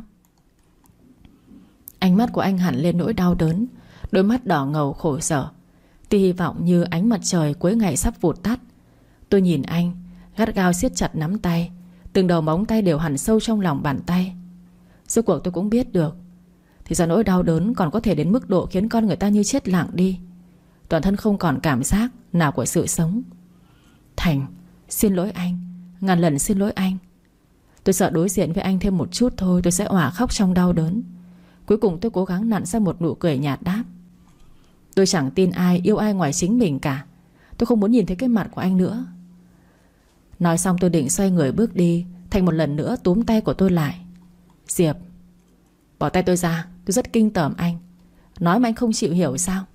Ánh mắt của anh hẳn lên nỗi đau đớn, đôi mắt đỏ ngầu khổ sở, tia hy vọng như ánh mặt trời cuối ngày sắp vụt tắt. Tôi nhìn anh, gắt gao siết chặt nắm tay. Từng đầu móng tay đều hằn sâu trong lòng bàn tay. Rốt cuộc tôi cũng biết được, thì ra nỗi đau đớn còn có thể đến mức độ khiến con người ta như chết lặng đi, toàn thân không còn cảm giác nào của sự sống. Thành, xin lỗi anh, ngàn lần xin lỗi anh. Tôi sợ đối diện với anh thêm một chút thôi tôi sẽ òa khóc trong đau đớn. Cuối cùng tôi cố gắng nặn ra một nụ cười nhạt đáp: Tôi chẳng tin ai yêu ai ngoài chính mình cả. Tôi không muốn nhìn thấy cái mặt của anh nữa. Nói xong tôi định xoay người bước đi. Thành một lần nữa túm tay của tôi lại: Diệp, bỏ tay tôi ra. Tôi rất kinh tởm anh. Nói mà anh không chịu hiểu sao?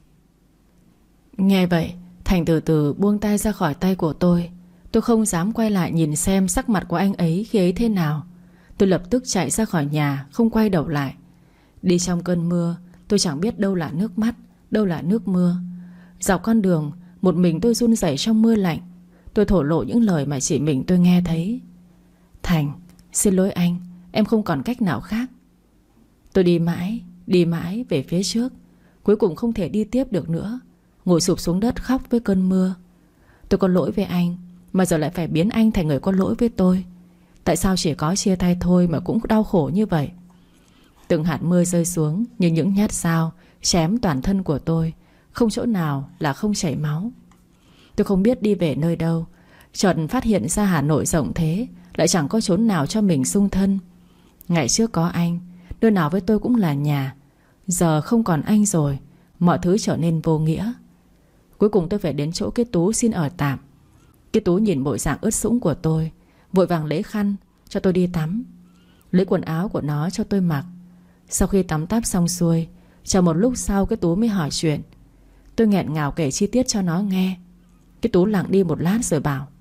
Nghe vậy Thành từ từ buông tay ra khỏi tay của tôi. Tôi không dám quay lại nhìn xem sắc mặt của anh ấy khi ấy thế nào. Tôi lập tức chạy ra khỏi nhà, không quay đầu lại. Đi trong cơn mưa, tôi chẳng biết đâu là nước mắt, đâu là nước mưa. Dọc con đường, một mình tôi run rẩy trong mưa lạnh. Tôi thổ lộ những lời mà chỉ mình tôi nghe thấy: Thành, xin lỗi anh, em không còn cách nào khác. Tôi đi mãi về phía trước. Cuối cùng không thể đi tiếp được nữa, ngồi sụp xuống đất khóc với cơn mưa. Tôi có lỗi với anh, mà giờ lại phải biến anh thành người có lỗi với tôi. Tại sao chỉ có chia tay thôi mà cũng đau khổ như vậy? Từng hạt mưa rơi xuống như những nhát dao chém toàn thân của tôi, không chỗ nào là không chảy máu. Tôi không biết đi về nơi đâu. Chợt phát hiện ra Hà Nội rộng thế, lại chẳng có chốn nào cho mình xung thân. Ngày trước có anh, nơi nào với tôi cũng là nhà. Giờ không còn anh rồi, mọi thứ trở nên vô nghĩa. Cuối cùng tôi phải đến chỗ cái Tú xin ở tạm. Cái Tú nhìn bộ dạng ướt sũng của tôi, vội vàng lấy khăn cho tôi đi tắm, lấy quần áo của nó cho tôi mặc. Sau khi tắm táp xong xuôi, chờ một lúc sau cái Tú mới hỏi chuyện. Tôi nghẹn ngào kể chi tiết cho nó nghe. Cái Tú lặng đi một lát rồi bảo: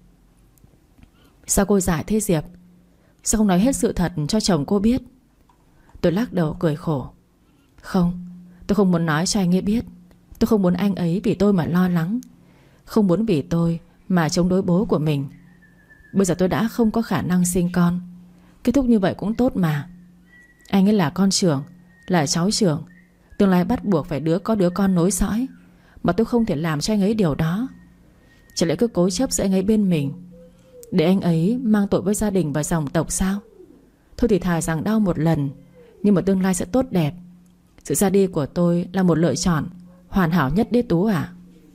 Sao cô dại thế Diệp? Sao không nói hết sự thật cho chồng cô biết? Tôi lắc đầu cười khổ: Không, tôi không muốn nói cho anh ấy biết. Tôi không muốn anh ấy vì tôi mà lo lắng, không muốn vì tôi mà chống đối bố của mình. Bây giờ tôi đã không có khả năng sinh con. Kết thúc như vậy cũng tốt mà. Anh ấy là con trưởng, là cháu trưởng, tương lai bắt buộc phải có đứa con nối dõi, mà tôi không thể làm cho anh ấy điều đó. Chả lẽ cứ cố chấp giữ anh ấy bên mình, để anh ấy mang tội với gia đình và dòng tộc sao? Thôi thì thà rằng đau một lần, nhưng mà tương lai sẽ tốt đẹp. Sự ra đi của tôi là một lựa chọn hoàn hảo nhất đấy Tú à.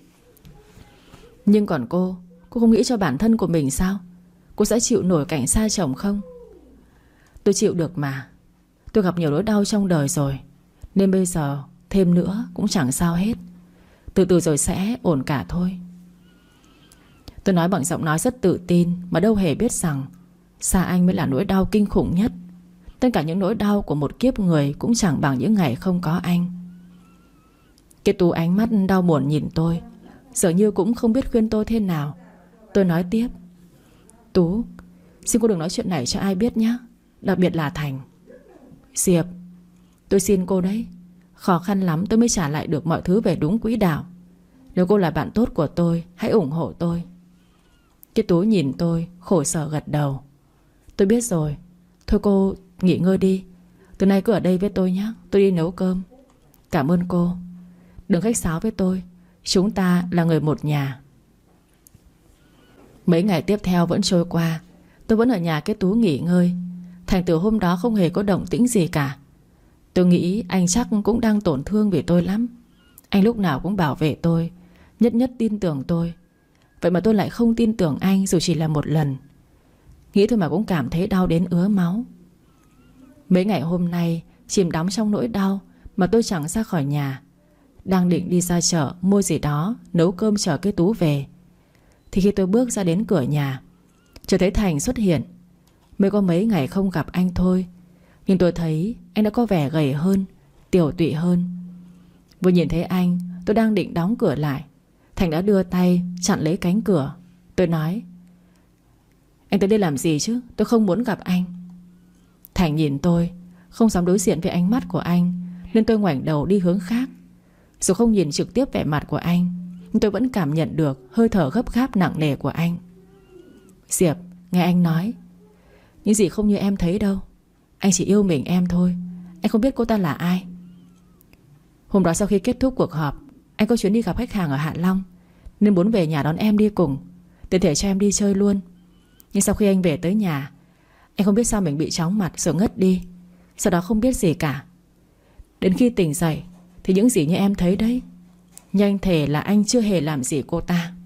Nhưng còn cô không nghĩ cho bản thân của mình sao? Cô sẽ chịu nổi cảnh xa chồng không? Tôi chịu được mà. Tôi gặp nhiều nỗi đau trong đời rồi, nên bây giờ thêm nữa cũng chẳng sao hết. Từ từ rồi sẽ ổn cả thôi. Tôi nói bằng giọng nói rất tự tin, mà đâu hề biết rằng xa anh mới là nỗi đau kinh khủng nhất. Tất cả những nỗi đau của một kiếp người cũng chẳng bằng những ngày không có anh. Cái Tú ánh mắt đau buồn nhìn tôi, dường như cũng không biết khuyên tôi thế nào. Tôi nói tiếp: Tú, xin cô đừng nói chuyện này cho ai biết nhé, đặc biệt là Thành. Diệp, tôi xin cô đấy, khó khăn lắm tôi mới trả lại được mọi thứ về đúng quỹ đạo. Nếu cô là bạn tốt của tôi, hãy ủng hộ tôi. Cái Tú nhìn tôi khổ sở gật đầu. Tôi biết rồi. Thôi cô nghỉ ngơi đi. Từ nay cứ ở đây với tôi nhé. Tôi đi nấu cơm. Cảm ơn cô. Đừng khách sáo với tôi. Chúng ta là người một nhà. Mấy ngày tiếp theo vẫn trôi qua. Tôi vẫn ở nhà cái Tú nghỉ ngơi. Thành từ hôm đó không hề có động tĩnh gì cả. Tôi nghĩ anh chắc cũng đang tổn thương vì tôi lắm. Anh lúc nào cũng bảo vệ tôi, nhất nhất tin tưởng tôi. Vậy mà tôi lại không tin tưởng anh dù chỉ là một lần. Nghĩ thôi mà cũng cảm thấy đau đến ứa máu. Mấy ngày hôm nay chìm đắm trong nỗi đau mà tôi chẳng ra khỏi nhà. Đang định đi ra chợ mua gì đó nấu cơm chờ cái Tú về, thì khi tôi bước ra đến cửa nhà, chợt thấy Thành xuất hiện. Mới có mấy ngày không gặp anh thôi, nhưng tôi thấy anh đã có vẻ gầy hơn, tiều tụy hơn. Vừa nhìn thấy anh, tôi đang định đóng cửa lại, Thành đã đưa tay chặn lấy cánh cửa. Tôi nói: Anh tới đây làm gì chứ? Tôi không muốn gặp anh. Thành nhìn tôi, không dám đối diện với ánh mắt của anh, nên tôi ngoảnh đầu đi hướng khác. Dù không nhìn trực tiếp vẻ mặt của anh, nhưng tôi vẫn cảm nhận được hơi thở gấp gáp nặng nề của anh. Diệp, nghe anh nói, những gì không như em thấy đâu. Anh chỉ yêu mình em thôi. Anh không biết cô ta là ai. Hôm đó sau khi kết thúc cuộc họp, anh có chuyến đi gặp khách hàng ở Hạ Long, nên muốn về nhà đón em đi cùng, tiện thể cho em đi chơi luôn. Nhưng sau khi anh về tới nhà, anh không biết sao mình bị chóng mặt rồi ngất đi. Sau đó không biết gì cả. Đến khi tỉnh dậy thì những gì như em thấy đấy. Nhưng anh thề là anh chưa hề làm gì cô ta.